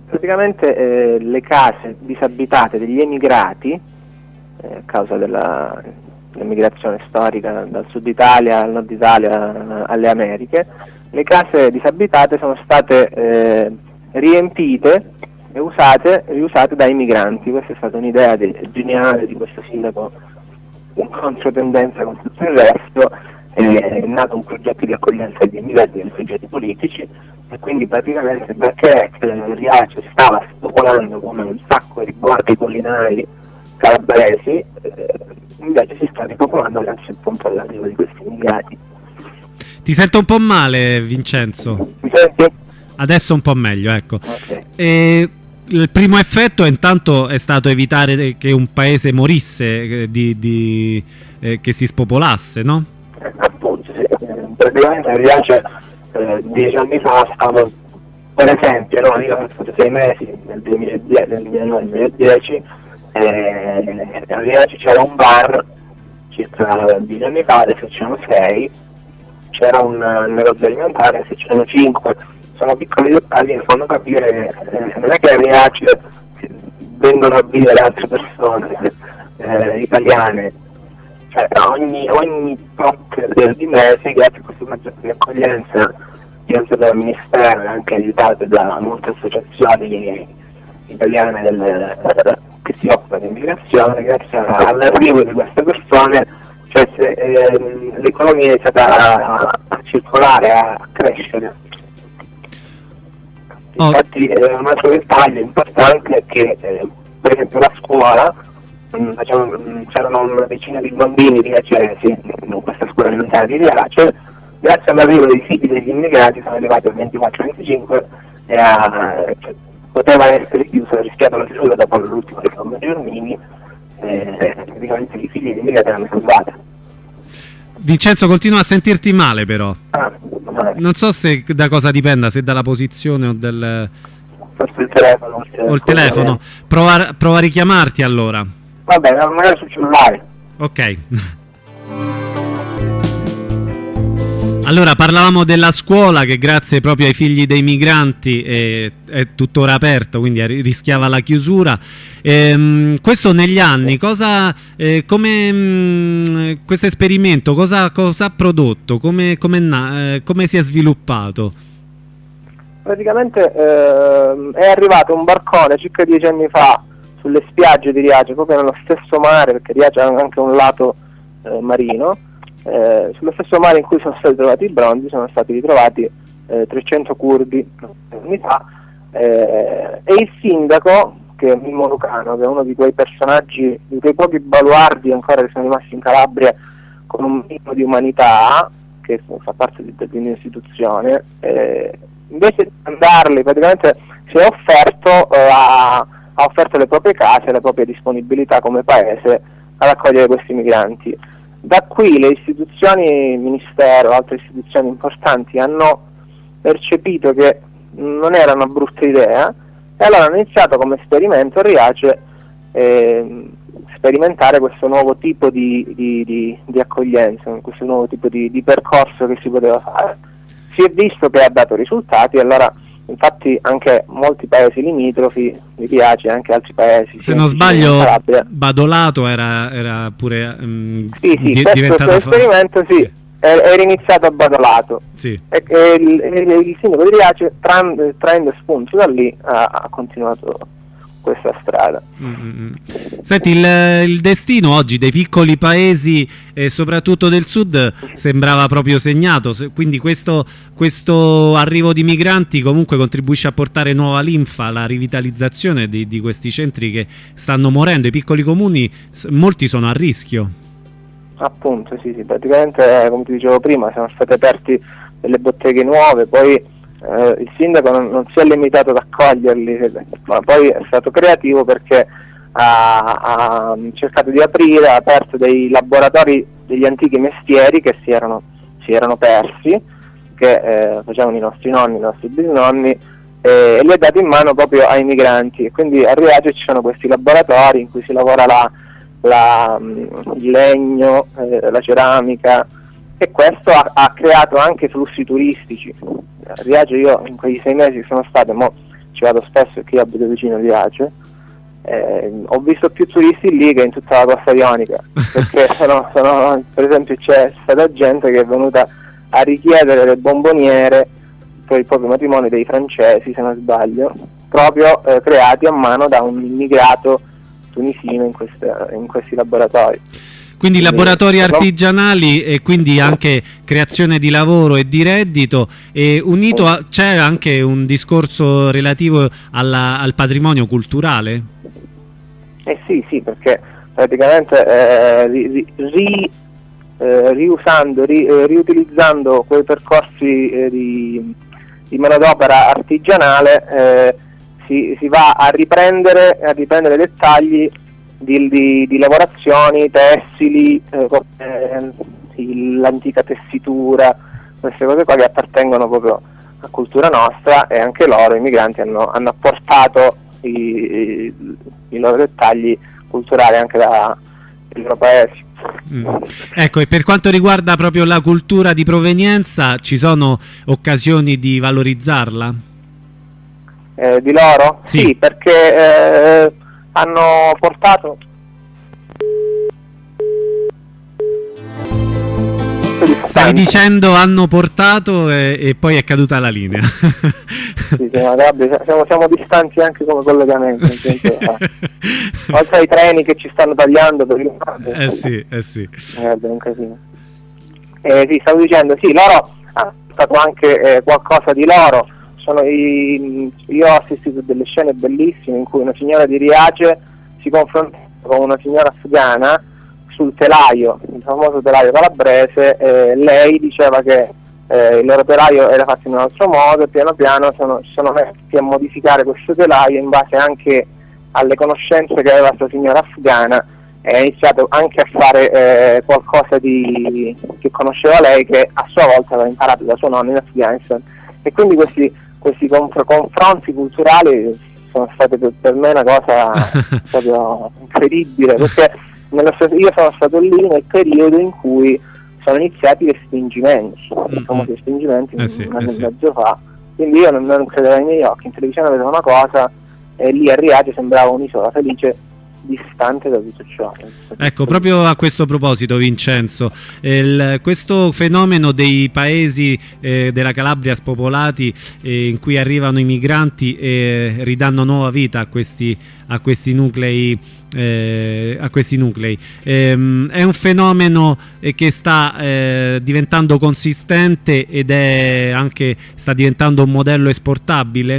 Praticamente eh, le case disabitate degli emigrati, eh, a causa della, dell'emigrazione storica dal sud Italia al nord Italia alle Americhe, le case disabitate sono state eh, riempite e usate, riusate dai migranti. Questa è stata un'idea di, geniale di questo sindaco, in controtendenza con tutto il resto. È nato un progetto di accoglienza degli immigrati e dei rifugiati politici, e quindi praticamente perché eh, Riace stava spopolando come un sacco di borghi collinari calabresi, eh, invece si sta ripopolando grazie appunto all'arrivo di questi immigrati. Ti sento un po' male, Vincenzo. Mi senti? Adesso un po' meglio, ecco. Okay. E il primo effetto intanto è stato evitare che un paese morisse, eh, di, di, eh, che si spopolasse, no? Eh, appunto, sì. Praticamente a Riace eh, dieci anni fa stavo, per esempio, no, io ho fatto sei mesi nel duemiladieci, nel duemiladieci, eh, a Riace c'era un bar circa dieci anni fa, adesso ce ne sono sei, c'era un, un negozio alimentare, adesso ce ne sono cinque. Sono piccoli dettagli che fanno capire che eh, non è che a Riace vengono a vivere altre persone eh, italiane, cioè ogni, ogni tot di mesi, grazie a questo mezzo di accoglienza finanziato dal Ministero e anche aiutato da molte associazioni italiane del, che si occupano di immigrazione, grazie all'arrivo di queste persone, cioè se, eh, l'economia è iniziata a, a circolare, a crescere. Oh. Infatti eh, un altro dettaglio importante è che eh, per esempio la scuola, mh, facciamo, mh, c'erano una decina di bambini riacesi in questa scuola elementare di Riace, grazie all'arrivo dei figli degli immigrati sono arrivati al ventiquattro venticinque e a, cioè, poteva essere chiuso, ha rischiato la chiusura dopo l'ultimo riforma Giornini, eh, praticamente i figli degli immigrati l'hanno salvata. Vincenzo, continua a sentirti male però. Ah, non so se da cosa dipenda, se dalla posizione o del... forse il telefono. O il telefono. Prova, prova a richiamarti allora. Vabbè, magari sul cellulare. Ok. Allora, parlavamo della scuola che grazie proprio ai figli dei migranti è, è tuttora aperto, quindi rischiava la chiusura. Ehm, questo negli anni, cosa, eh, come mh, questo esperimento, cosa, cosa ha prodotto, come, come, eh, come si è sviluppato? Praticamente eh, è arrivato un barcone circa dieci anni fa sulle spiagge di Riace, proprio nello stesso mare, perché Riace ha anche un lato eh, marino. Eh, sullo stesso mare in cui sono stati trovati i bronzi sono stati ritrovati eh, trecento curdi anni fa, eh, e il sindaco, che è Mimmo Lucano, che è uno di quei personaggi, di quei pochi baluardi ancora che sono rimasti in Calabria con un minimo di umanità, che fa parte di, di un'istituzione, eh, invece di andarli praticamente si è offerto eh, a, ha offerto le proprie case, le proprie disponibilità come paese ad accogliere questi migranti. Da qui le istituzioni, Ministero, altre istituzioni importanti hanno percepito che non era una brutta idea e allora hanno iniziato come esperimento a Riace eh, sperimentare questo nuovo tipo di, di, di, di accoglienza, questo nuovo tipo di, di percorso che si poteva fare. Si è visto che ha dato risultati, allora infatti anche molti paesi limitrofi, mi piace, anche altri paesi. Se non sbaglio Badolato era, era pure um, sì, sì, di, questo, diventato questo esperimento sì, sì. Era iniziato a Badolato, sì. e, e il, il, il sindaco di Riace, traendo spunto da lì, ha, ha continuato questa strada. Mm-hmm. Senti, il, il destino oggi dei piccoli paesi e soprattutto del sud sembrava proprio segnato, quindi questo, questo arrivo di migranti comunque contribuisce a portare nuova linfa alla rivitalizzazione di, di questi centri che stanno morendo. I piccoli comuni, molti sono a rischio. Appunto, sì, sì, praticamente come ti dicevo prima sono state aperte delle botteghe nuove, poi Uh, il sindaco non, non si è limitato ad accoglierli, ma poi è stato creativo perché ha, ha cercato di aprire, ha aperto dei laboratori degli antichi mestieri che si erano, si erano persi, che eh, facevano i nostri nonni, i nostri bisnonni, eh, e li ha dati in mano proprio ai migranti. E quindi a Riace ci sono questi laboratori in cui si lavora la, la, il legno, eh, la ceramica, e questo ha, ha creato anche flussi turistici. A Riace io in quei sei mesi che sono stato, mo ci vado spesso perché io abito vicino a Riace. Eh, ho visto più turisti lì che in tutta la costa ionica, perché sono, sono, per esempio c'è stata gente che è venuta a richiedere le bomboniere per il proprio matrimonio dei francesi, se non sbaglio, proprio eh, creati a mano da un immigrato tunisino in, queste, in questi laboratori. Quindi laboratori artigianali e quindi anche creazione di lavoro e di reddito, e unito a, c'è anche un discorso relativo alla, al patrimonio culturale? Eh sì, sì, perché praticamente eh, ri, ri, eh, riusando, ri, eh, riutilizzando quei percorsi eh, di, di manodopera artigianale eh, si, si va a riprendere, a riprendere dettagli Di, di, di lavorazioni tessili, eh, eh, l'antica tessitura, queste cose qua che appartengono proprio a cultura nostra, e anche loro, i migranti, hanno, hanno apportato i, i, i loro dettagli culturali anche dai loro paesi. Mm. Ecco, e per quanto riguarda proprio la cultura di provenienza, ci sono occasioni di valorizzarla? Eh, di loro? Sì, sì perché eh, hanno portato stavi dicendo hanno portato e, e poi è caduta la linea. Sì, siamo, siamo distanti anche come collegamento, sì. Oltre ai treni che ci stanno tagliando per il eh sì, eh sì. Eh, è un casino. Eh, sì, stavo dicendo, sì, loro hanno portato anche eh, qualcosa di loro. Sono i, io ho assistito a delle scene bellissime in cui una signora di Riace si confronta con una signora afghana sul telaio, il famoso telaio calabrese. Eh, lei diceva che eh, il loro telaio era fatto in un altro modo, e piano piano sono, si sono messi a modificare questo telaio in base anche alle conoscenze che aveva questa signora afghana, e ha iniziato anche a fare eh, qualcosa di, che conosceva lei, che a sua volta aveva imparato da suo nonno in Afghanistan. E quindi questi questi conf- confronti culturali sono stati per, per me una cosa proprio incredibile, perché nello stesso, io sono stato lì nel periodo in cui sono iniziati i respingimenti, i famosi respingimenti eh sì, un anno eh e sì. mezzo fa, quindi io non, non credevo ai miei occhi. In televisione vedevo una cosa e lì a Riace sembrava un'isola felice, distante da tutto ciò. Ecco, proprio a questo proposito, Vincenzo, il, questo fenomeno dei paesi eh, della Calabria spopolati eh, in cui arrivano i migranti e ridanno nuova vita a questi, a questi nuclei, eh, a questi nuclei. Ehm, è un fenomeno eh, che sta eh, diventando consistente ed è anche sta diventando un modello esportabile?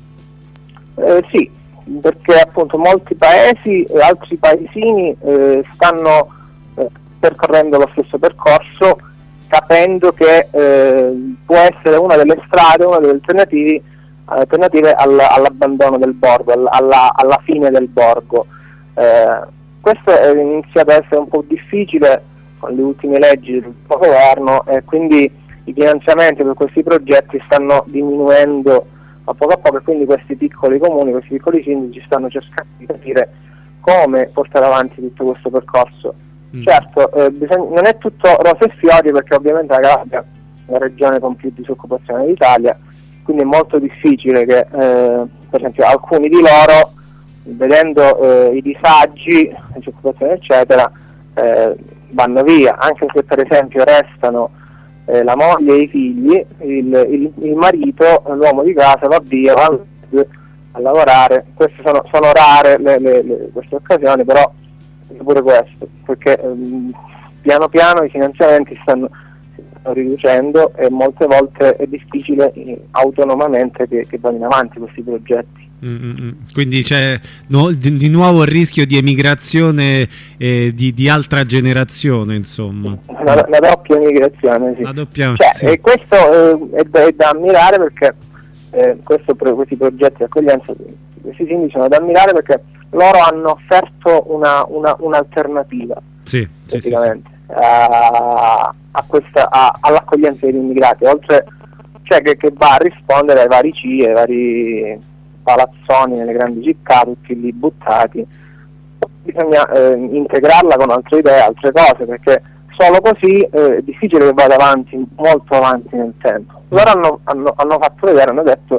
Eh, sì, perché appunto molti paesi e altri paesini eh, stanno eh, percorrendo lo stesso percorso, capendo che eh, può essere una delle strade, una delle alternative, alternative al, all'abbandono del borgo, alla, alla fine del borgo. Eh, questo è iniziato ad essere un po' difficile con le ultime leggi del governo, e quindi i finanziamenti per questi progetti stanno diminuendo a poco a poco, e quindi questi piccoli comuni, questi piccoli sindaci stanno cercando di capire come portare avanti tutto questo percorso. Mm. Certo, eh, bisogna, non è tutto rose e fiori, perché ovviamente la Calabria è la regione con più disoccupazione d'Italia, quindi è molto difficile che eh, per esempio alcuni di loro, vedendo eh, i disagi, la disoccupazione eccetera, eh, vanno via, anche se per esempio restano Eh, la moglie e i figli, il, il, il marito, l'uomo di casa, va via, va a lavorare. Queste sono, sono rare le, le, le, queste occasioni, però pure questo, perché ehm, piano piano i finanziamenti stanno, si stanno riducendo, e molte volte è difficile eh, autonomamente che, che vadano avanti questi progetti. Mm-hmm. Quindi c'è no, di, di nuovo il rischio di emigrazione eh, di, di altra generazione, insomma. Una, una doppia emigrazione, sì. Una doppia, cioè, sì. E questo eh, è, da, è da ammirare, perché eh, questo, questi progetti di accoglienza, questi sindaci sono da ammirare, perché loro hanno offerto una, una, un'alternativa, sì, praticamente, sì, sì, sì. A, a questa, a, all'accoglienza degli immigrati, oltre, cioè che, che va a rispondere ai vari C I E, ai vari palazzoni nelle grandi città, tutti lì buttati. Bisogna eh, integrarla con altre idee, altre cose, perché solo così eh, è difficile che vada avanti, molto avanti nel tempo. Loro hanno, hanno, hanno fatto vedere, hanno detto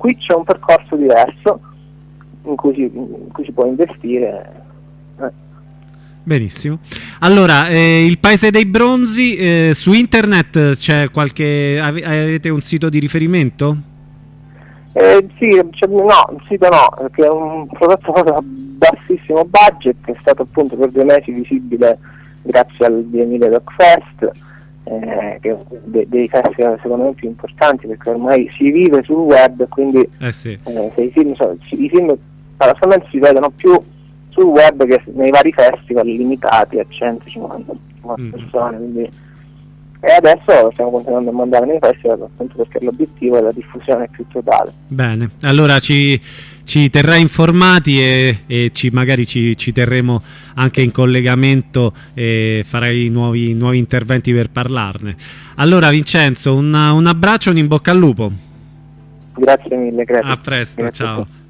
qui c'è un percorso diverso in cui si, in cui si può investire. Eh. Benissimo. Allora, eh, il Paese dei Bronzi, eh, su internet c'è qualche... ave- avete un sito di riferimento? Eh, sì, cioè, no, il sito no, perché è un prodotto proprio a bassissimo budget, è stato appunto per due mesi visibile grazie al B M I Rock Fest, eh, che è de- dei festival secondo me più importanti, perché ormai si vive sul web, quindi Eh sì. eh, se i film, so, i film paradossalmente si vedono più sul web che nei vari festival limitati a centocinquanta Mm. persone, quindi... E adesso stiamo continuando a mandare nei festival appunto perché l'obiettivo è la diffusione più totale. Bene, allora ci, ci terrai informati e, e ci, magari ci, ci terremo anche in collegamento e farai nuovi, nuovi interventi per parlarne. Allora Vincenzo, un, un abbraccio e un in bocca al lupo. Grazie mille, grazie. A presto, Grazie ciao. a te.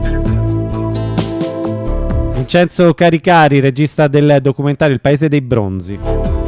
Vincenzo Caricari, regista del documentario Il Paese dei Bronzi.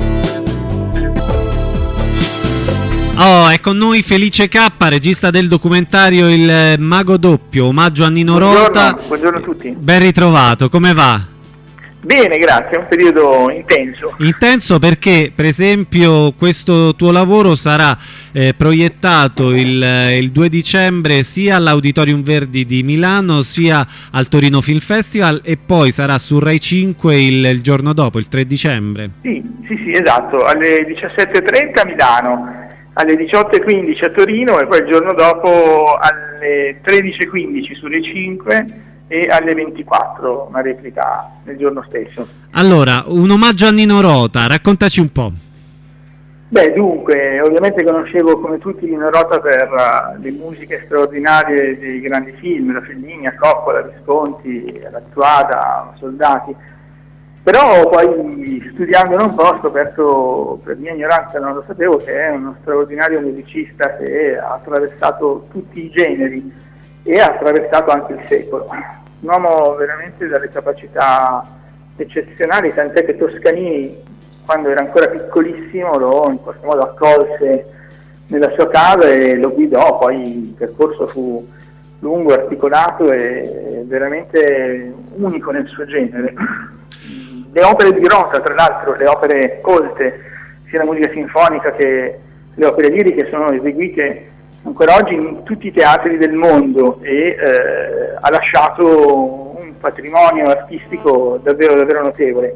Oh, è con noi Felice K, regista del documentario Il Mago Doppio, omaggio a Nino Buongiorno, Rota. buongiorno a tutti. Ben ritrovato, come va? Bene, grazie, è un periodo intenso. Intenso perché, per esempio, questo tuo lavoro sarà eh, proiettato il, il due dicembre sia all'Auditorium Verdi di Milano sia al Torino Film Festival e poi sarà su Rai cinque il, il giorno dopo, il tre dicembre. Sì, sì, sì, esatto, alle diciassette e trenta a Milano, alle diciotto e quindici a Torino e poi il giorno dopo alle tredici e quindici su Rai cinque e alle ventiquattro, una replica nel giorno stesso. Allora, un omaggio a Nino Rota, raccontaci un po'. Beh, dunque, ovviamente conoscevo come tutti Nino Rota per uh, le musiche straordinarie dei grandi film, da Fellini a Coppola, Visconti, Lattuada, Soldati, però poi studiandolo un po' ho scoperto, per mia ignoranza non lo sapevo, che è uno straordinario musicista che ha attraversato tutti i generi e ha attraversato anche il secolo. Un uomo veramente dalle capacità eccezionali, tant'è che Toscanini, quando era ancora piccolissimo, lo in qualche modo accolse nella sua casa e lo guidò, poi il percorso fu lungo, articolato e veramente unico nel suo genere. Le opere di Rota, tra l'altro, le opere colte, sia la musica sinfonica che le opere liriche, sono eseguite ancora oggi in tutti i teatri del mondo e eh, ha lasciato un patrimonio artistico davvero, davvero notevole.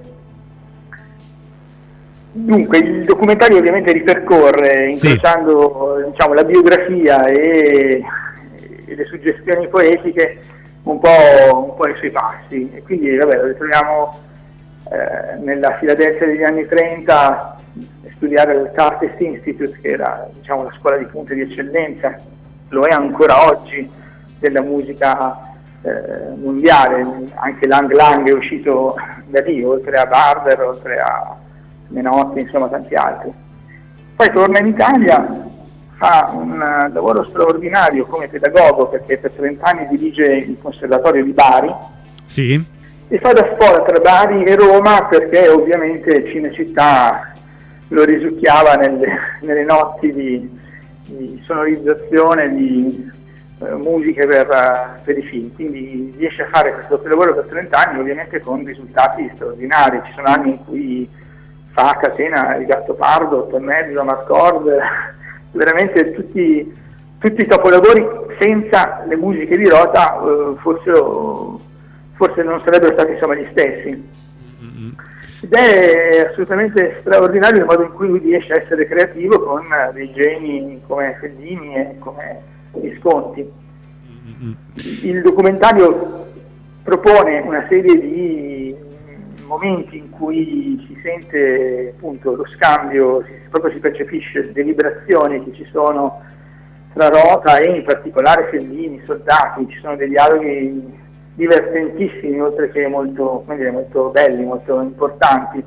Dunque, il documentario ovviamente ripercorre, incrociando sì. diciamo, la biografia e, e le suggestioni poetiche, un po', un po' i suoi passi. E quindi vabbè, lo ritroviamo eh, nella Filadelfia degli anni trenta, studiare al Artist Institute, che era diciamo, la scuola di punta di eccellenza, lo è ancora oggi, della musica eh, mondiale. Anche Lang Lang è uscito da lì, oltre a Barber, oltre a Menotti, insomma tanti altri. Poi torna in Italia, fa un lavoro straordinario come pedagogo, perché per trent'anni dirige il Conservatorio di Bari. Sì. E fa da spola tra Bari e Roma, perché ovviamente Cinecittà lo risucchiava nelle, nelle notti di, di sonorizzazione, di eh, musiche per, uh, per i film, quindi riesce a fare questo lavoro per trent'anni, ovviamente con risultati straordinari. Ci sono anni in cui fa a catena Il Gattopardo, otto e mezzo, Marcord, veramente tutti, tutti i capolavori. Senza le musiche di Rota eh, forse, forse non sarebbero stati insomma gli stessi. Mm-hmm. Ed è assolutamente straordinario il modo in cui lui riesce a essere creativo con dei geni come Fellini e come Visconti. Mm-hmm. Il documentario propone una serie di momenti in cui si sente appunto lo scambio, si, proprio si percepisce le vibrazioni che ci sono tra Rota e in particolare Fellini, Soldati. Ci sono dei dialoghi divertentissimi, oltre che molto, come dire, molto belli, molto importanti,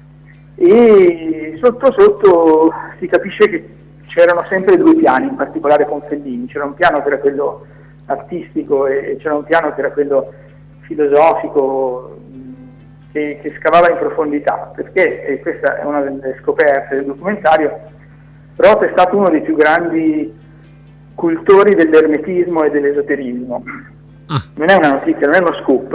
e sotto sotto si capisce che c'erano sempre due piani, in particolare con Fellini. C'era un piano che era quello artistico e c'era un piano che era quello filosofico, che, che scavava in profondità, perché, e questa è una delle scoperte del documentario, Rota è stato uno dei più grandi cultori dell'ermetismo e dell'esoterismo. Ah. Non è una notizia, non è uno scoop.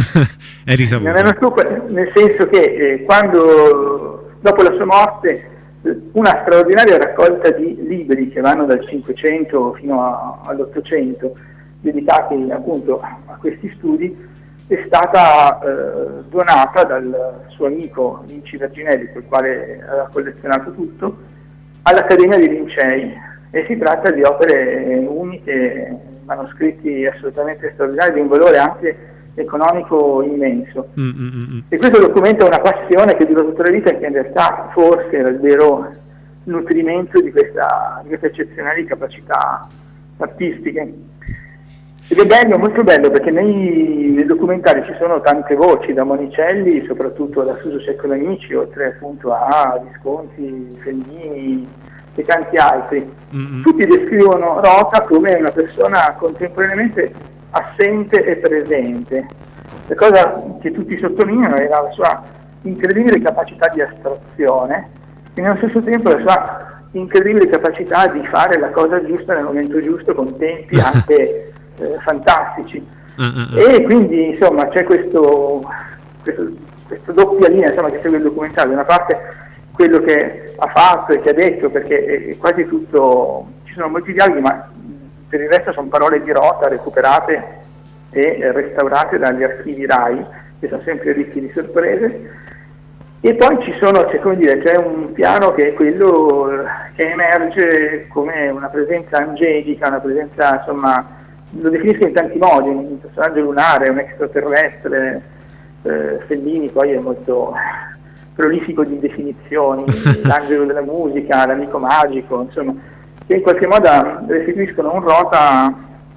È risaputo. Non è uno scoop nel senso che eh, quando, dopo la sua morte, una straordinaria raccolta di libri che vanno dal Cinquecento fino a, all'Ottocento, dedicati appunto a questi studi, è stata eh, donata dal suo amico Vinci Verginelli, col quale aveva collezionato tutto, all'Accademia dei Lincei, e si tratta di opere uniche, manoscritti assolutamente straordinari, di un valore anche economico immenso. Mm-hmm. E questo documenta una passione che dura tutta la vita e che in realtà forse era il vero nutrimento di questa, di queste eccezionali capacità artistiche. Ed è bello, molto bello, perché nei, nei documentari ci sono tante voci, da Monicelli, soprattutto da Suso Cecco Amici, oltre appunto a Visconti, Fellini e tanti altri. Mm-hmm. Tutti descrivono Rota come una persona contemporaneamente assente e presente. La cosa che tutti sottolineano era la sua incredibile capacità di astrazione e nello stesso tempo la sua incredibile capacità di fare la cosa giusta nel momento giusto, con tempi anche eh, fantastici. Uh-uh. E quindi insomma c'è questo, questo, questo doppia linea, insomma, che segue il documentario. Da una parte quello che ha fatto e che ha detto, perché è quasi tutto, ci sono molti dialoghi, ma per il resto sono parole di Rota recuperate e restaurate dagli archivi RAI, che sono sempre ricchi di sorprese. E poi ci sono, c'è, come dire, c'è un piano che è quello che emerge come una presenza angelica, una presenza, insomma, lo definisco in tanti modi, un personaggio lunare, un extraterrestre. eh, Fellini poi è molto prolifico di definizioni, l'angelo della musica, l'amico magico, insomma, che in qualche modo restituiscono un Rota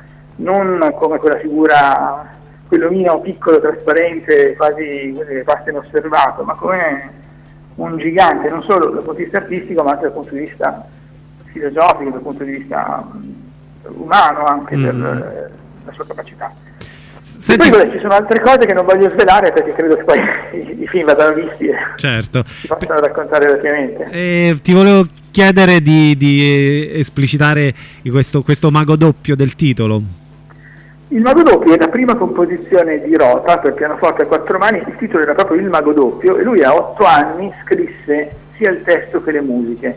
non come quella figura, quell'omino piccolo, trasparente, quasi che passa inosservato, ma come un gigante, non solo dal punto di vista artistico, ma anche dal punto di vista filosofico, dal punto di vista umano, anche mm. per la sua capacità. Senti... E poi ci sono altre cose che non voglio svelare, perché credo che poi i, i film vadano visti e certo. si possano raccontare relativamente. Eh, ti volevo chiedere di, di esplicitare questo, questo mago doppio del titolo. Il Mago Doppio è la prima composizione di Rota per pianoforte a quattro mani. Il titolo era proprio Il Mago Doppio e lui a otto anni scrisse sia il testo che le musiche.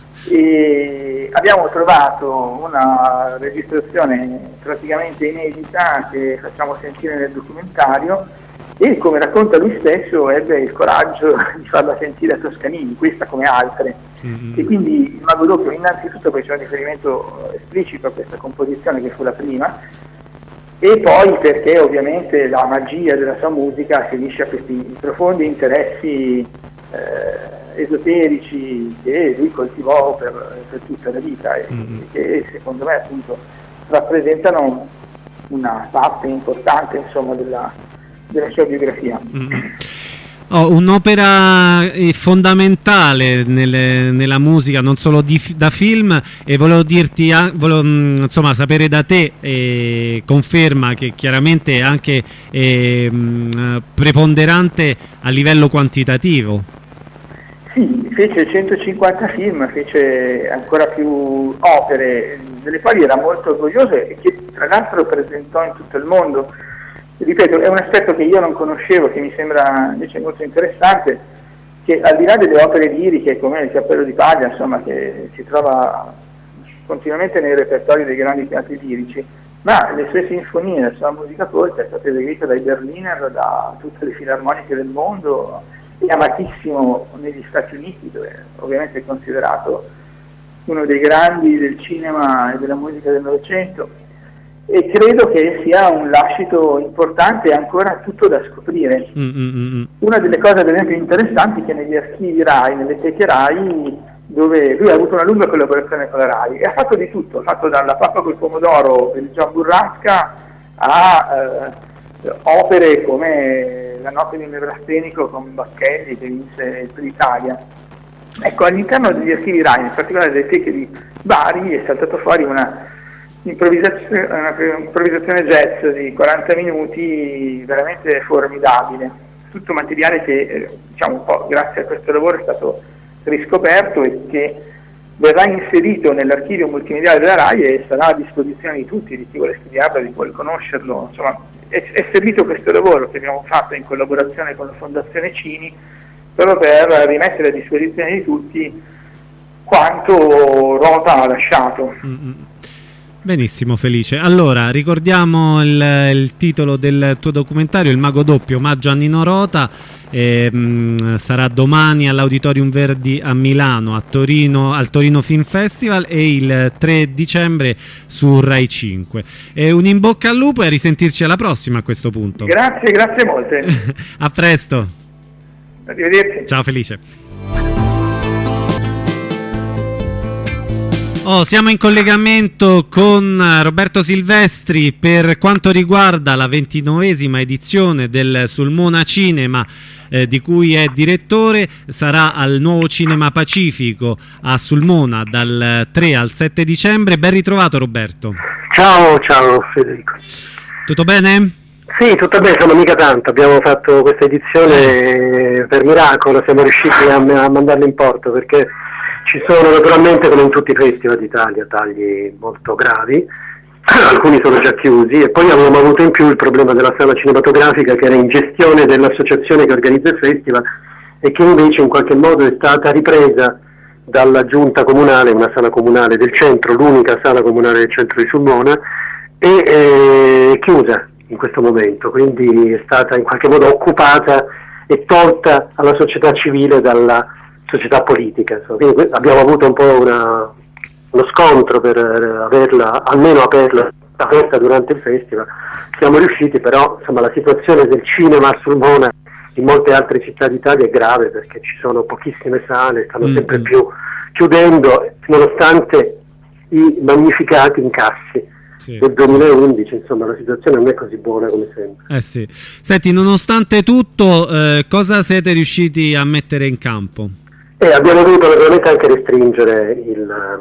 E abbiamo trovato una registrazione praticamente inedita che facciamo sentire nel documentario, e come racconta lui stesso ebbe il coraggio di farla sentire a Toscanini, questa come altre. Mm-hmm. E quindi Il Mago Doppio, innanzitutto poi c'è un riferimento esplicito a questa composizione che fu la prima, e poi perché ovviamente la magia della sua musica si unisce a questi profondi interessi eh, esoterici che lui coltivò per, per tutta la vita e mm-hmm. che secondo me appunto rappresentano una parte importante, insomma, della, della sua biografia. Mm-hmm. Oh, un'opera fondamentale nelle, nella musica, non solo di, da film, e volevo dirti, volevo, insomma, sapere da te, eh, conferma che chiaramente è anche eh, preponderante a livello quantitativo. Sì, fece centocinquanta film, fece ancora più opere, delle quali era molto orgoglioso e che tra l'altro presentò in tutto il mondo. Ripeto, è un aspetto che io non conoscevo, che mi sembra invece molto interessante, che al di là delle opere liriche come Il Cappello di Paglia, insomma, che si trova continuamente nei repertori dei grandi teatri lirici, ma le sue sinfonie, la sua musica colta è stata eseguita dai Berliner, da tutte le filarmoniche del mondo, è amatissimo negli Stati Uniti, dove ovviamente è considerato uno dei grandi del cinema e della musica del Novecento. E credo che sia un lascito importante e ancora tutto da scoprire. Mm-hmm. Una delle cose ad esempio interessanti è che negli archivi RAI, nelle teche RAI, dove lui ha avuto una lunga collaborazione con la RAI e ha fatto di tutto, ha fatto dalla Pappa col pomodoro per il Gian Burrasca a eh, opere come La notte di un nevrastenico con Bacchelli che vinse per l'Italia. Ecco, all'interno degli archivi RAI, in particolare delle teche di Bari, è saltato fuori una Improvvisazione, una improvvisazione jazz di quaranta minuti veramente formidabile, tutto materiale che, diciamo, un po' grazie a questo lavoro è stato riscoperto e che verrà inserito nell'archivio multimediale della RAI e sarà a disposizione di tutti, di chi vuole studiarlo, di chi vuole conoscerlo. Insomma, è, è servito questo lavoro che abbiamo fatto in collaborazione con la Fondazione Cini proprio per rimettere a disposizione di tutti quanto Rota ha lasciato. Mm-hmm. Benissimo Felice, allora ricordiamo il, il titolo del tuo documentario, Il Mago Doppio, omaggio a Nino Rota. Eh, mh, sarà domani all'Auditorium Verdi a Milano, a Torino, al Torino Film Festival, e il tre dicembre su Rai cinque. E un in bocca al lupo e a risentirci alla prossima a questo punto. Grazie, grazie molte. A presto. Arrivederci. Ciao Felice. Oh, siamo in collegamento con Roberto Silvestri per quanto riguarda la ventinovesima edizione del Sulmona Cinema, eh, di cui è direttore. Sarà al Nuovo Cinema Pacifico a Sulmona dal tre al sette dicembre. Ben ritrovato Roberto. Ciao, ciao Federico. Tutto bene? Sì, tutto bene, insomma mica tanto. Abbiamo fatto questa edizione per miracolo, siamo riusciti a, a mandarla in porto perché ci sono naturalmente, come in tutti i festival d'Italia, tagli molto gravi, alcuni sono già chiusi, e poi abbiamo avuto in più il problema della sala cinematografica che era in gestione dell'associazione che organizza il festival e che invece in qualche modo è stata ripresa dalla giunta comunale, una sala comunale del centro, l'unica sala comunale del centro di Sulmona, e è chiusa in questo momento, quindi è stata in qualche modo occupata e tolta alla società civile dalla società politica. Quindi abbiamo avuto un po' una, uno scontro per averla, almeno averla aperta durante il festival. Siamo riusciti, però insomma la situazione del cinema a Sulmona in molte altre città d'Italia è grave perché ci sono pochissime sale, stanno mm-hmm. sempre più chiudendo, nonostante i magnificati incassi sì. del duemilaundici, insomma la situazione non è così buona come sempre. Eh sì. Senti, nonostante tutto, eh, cosa siete riusciti a mettere in campo? Eh, abbiamo dovuto naturalmente anche restringere il,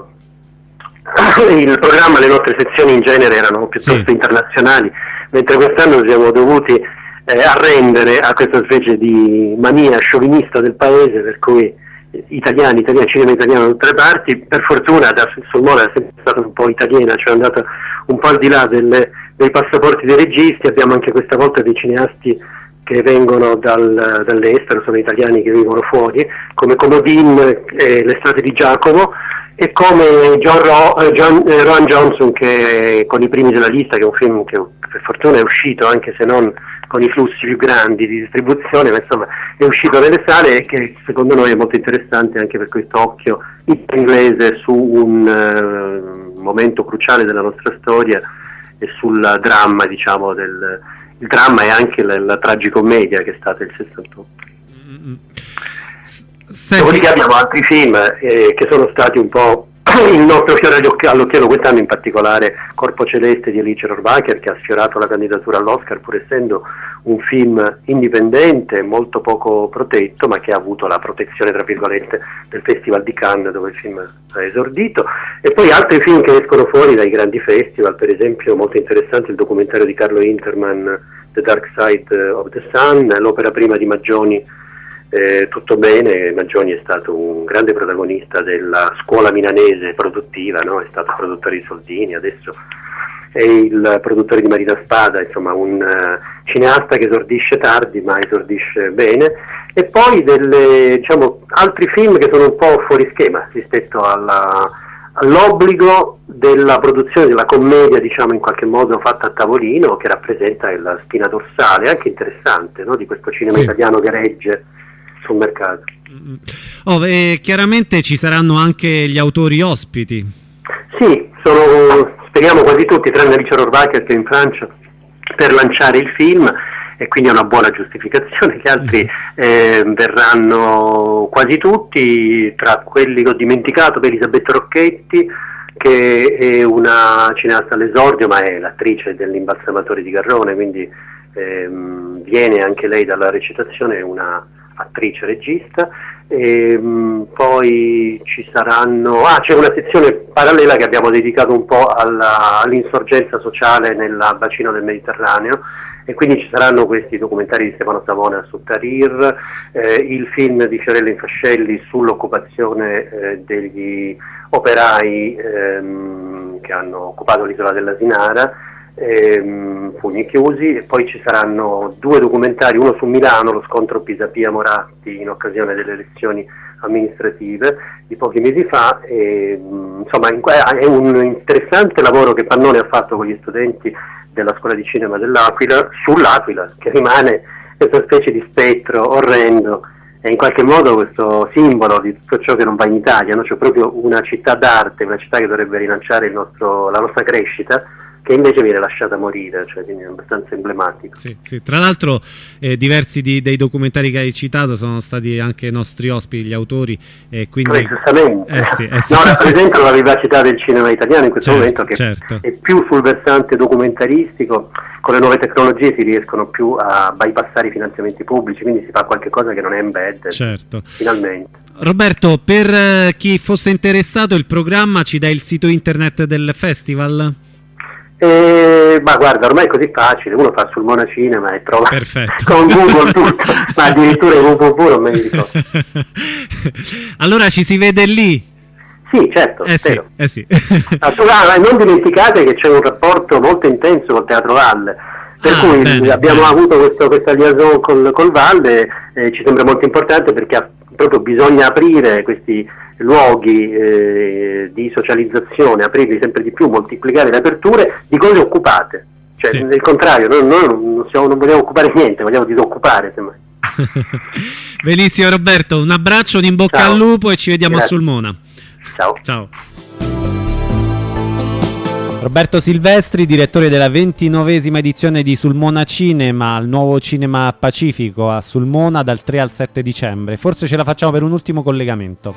il programma, le nostre sezioni in genere erano piuttosto sì. internazionali, mentre quest'anno siamo dovuti eh, arrendere a questa specie di mania sciovinista del paese, per cui italiani, italiani, cinema italiano da tutte le parti. Per fortuna da Sulmona è sempre stata un po' italiana, cioè è andata un po' al di là delle, dei passaporti dei registi. Abbiamo anche questa volta dei cineasti che vengono dal, dall'estero, sono italiani che vivono fuori, come Comodin, eh, L'estate di Giacomo, e come John Ro, eh, John, eh, Rowan Johnson, che con I primi della lista, che è un film che per fortuna è uscito, anche se non con i flussi più grandi di distribuzione, ma insomma è uscito nelle sale e che secondo noi è molto interessante anche per questo occhio inglese su un uh, momento cruciale della nostra storia e sul dramma, diciamo, del il dramma e anche la, la tragicommedia che è stata il sessantotto. Mm-hmm. Dopodiché abbiamo altri film eh, che sono stati un po' il nostro fiore all'occhiello quest'anno, in particolare Corpo Celeste di Alice Rohrwacher, che ha sfiorato la candidatura all'Oscar pur essendo un film indipendente, molto poco protetto, ma che ha avuto la protezione tra virgolette del Festival di Cannes, dove il film ha esordito. E poi altri film che escono fuori dai grandi festival, per esempio molto interessante il documentario di Carlo Interman, The Dark Side of the Sun, l'opera prima di Maggioni, Eh, tutto bene. Maggioni è stato un grande protagonista della scuola milanese produttiva, no? È stato produttore di Soldini, adesso è il produttore di Marina Spada, insomma un uh, cineasta che esordisce tardi ma esordisce bene. E poi delle, diciamo, altri film che sono un po' fuori schema rispetto alla, all'obbligo della produzione della commedia, diciamo in qualche modo fatta a tavolino, che rappresenta la spina dorsale, anche interessante, no? Di questo cinema sì. italiano che regge sul mercato. Oh, e chiaramente ci saranno anche gli autori ospiti. Sì, sono speriamo quasi tutti, tranne Alice Rohrwacher che è in Francia per lanciare il film, e quindi è una buona giustificazione. Gli altri eh, verranno quasi tutti, tra quelli che ho dimenticato, per Elisabetta Rocchetti, che è una cineasta all'esordio ma è l'attrice dell'Imbalsamatore di Garrone, quindi ehm, viene anche lei dalla recitazione, è una attrice, regista, e mh, poi ci saranno, ah c'è una sezione parallela che abbiamo dedicato un po' alla, all'insorgenza sociale nel bacino del Mediterraneo, e quindi ci saranno questi documentari di Stefano Savona su Tahrir, eh, il film di Fiorella Infascelli sull'occupazione eh, degli operai ehm, che hanno occupato l'isola dell'Asinara, ehm, Pugni Chiusi, e poi ci saranno due documentari, uno su Milano, lo scontro Pisapia-Moratti in occasione delle elezioni amministrative di pochi mesi fa, e, insomma è un interessante lavoro che Pannone ha fatto con gli studenti della scuola di cinema dell'Aquila sull'Aquila, che rimane questa specie di spettro orrendo e in qualche modo questo simbolo di tutto ciò che non va in Italia, no? Cioè proprio una città d'arte, una città che dovrebbe rilanciare il nostro, la nostra crescita, che invece viene lasciata morire, cioè, quindi è abbastanza emblematico. Sì, sì. Tra l'altro eh, diversi di, dei documentari che hai citato sono stati anche nostri ospiti, gli autori, e quindi... Eh, giustamente, eh sì, eh sì. No, rappresentano la vivacità del cinema italiano in questo certo, momento, che certo. è più sul versante documentaristico. Con le nuove tecnologie si riescono più a bypassare i finanziamenti pubblici, quindi si fa qualche cosa che non è embedded, certo. Finalmente. Roberto, per eh, chi fosse interessato, il programma ci dà il sito internet del festival? Eh, ma guarda, ormai è così facile, uno fa sul Mona Cinema e trova perfetto. Con Google tutto, ma addirittura il www non me ne ricordo. Allora ci si vede lì? Sì, certo, eh sì, eh sì. Ah, non dimenticate che c'è un rapporto molto intenso col Teatro Valle, per ah, cui bene, abbiamo bene. avuto questo, questa liaison col, col Valle, eh, ci sembra molto importante perché ha, proprio bisogna aprire questi luoghi eh, di socializzazione, aprirli sempre di più, moltiplicare le aperture di cose occupate, cioè sì. nel contrario, noi, noi non, siamo, non vogliamo occupare niente, vogliamo disoccupare semmai. Benissimo Roberto, un abbraccio, un in bocca Ciao. al lupo e ci vediamo Grazie. sul Mona. Ciao. Ciao. Roberto Silvestri, direttore della ventinovesima edizione di Sulmona Cinema, al nuovo Cinema Pacifico a Sulmona dal tre al sette dicembre. Forse ce la facciamo per un ultimo collegamento.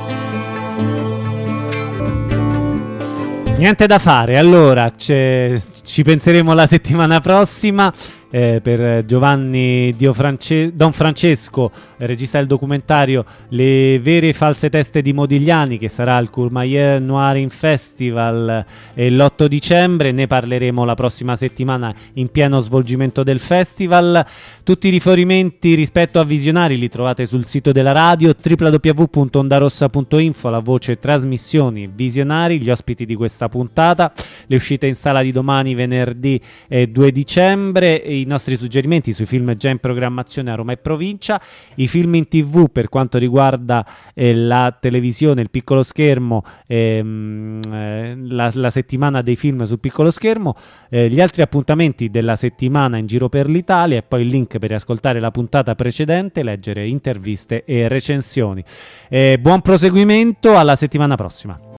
Niente da fare, allora ci penseremo la settimana prossima. Eh, per Giovanni Dio France- Don Francesco, regista del documentario Le vere e false teste di Modigliani, che sarà al Courmayeur Noirin Festival eh, l'otto dicembre. Ne parleremo la prossima settimana in pieno svolgimento del festival. Tutti i riferimenti rispetto a Visionari li trovate sul sito della radio w w w punto ondarossa punto info, la voce trasmissioni Visionari, gli ospiti di questa puntata, le uscite in sala di domani venerdì eh, due dicembre, e i nostri suggerimenti sui film già in programmazione a Roma e provincia, i film in tv per quanto riguarda eh, la televisione, il piccolo schermo, ehm, eh, la, la settimana dei film sul piccolo schermo, eh, gli altri appuntamenti della settimana in giro per l'Italia, e poi il link per ascoltare la puntata precedente, leggere interviste e recensioni. Eh, buon proseguimento, alla settimana prossima.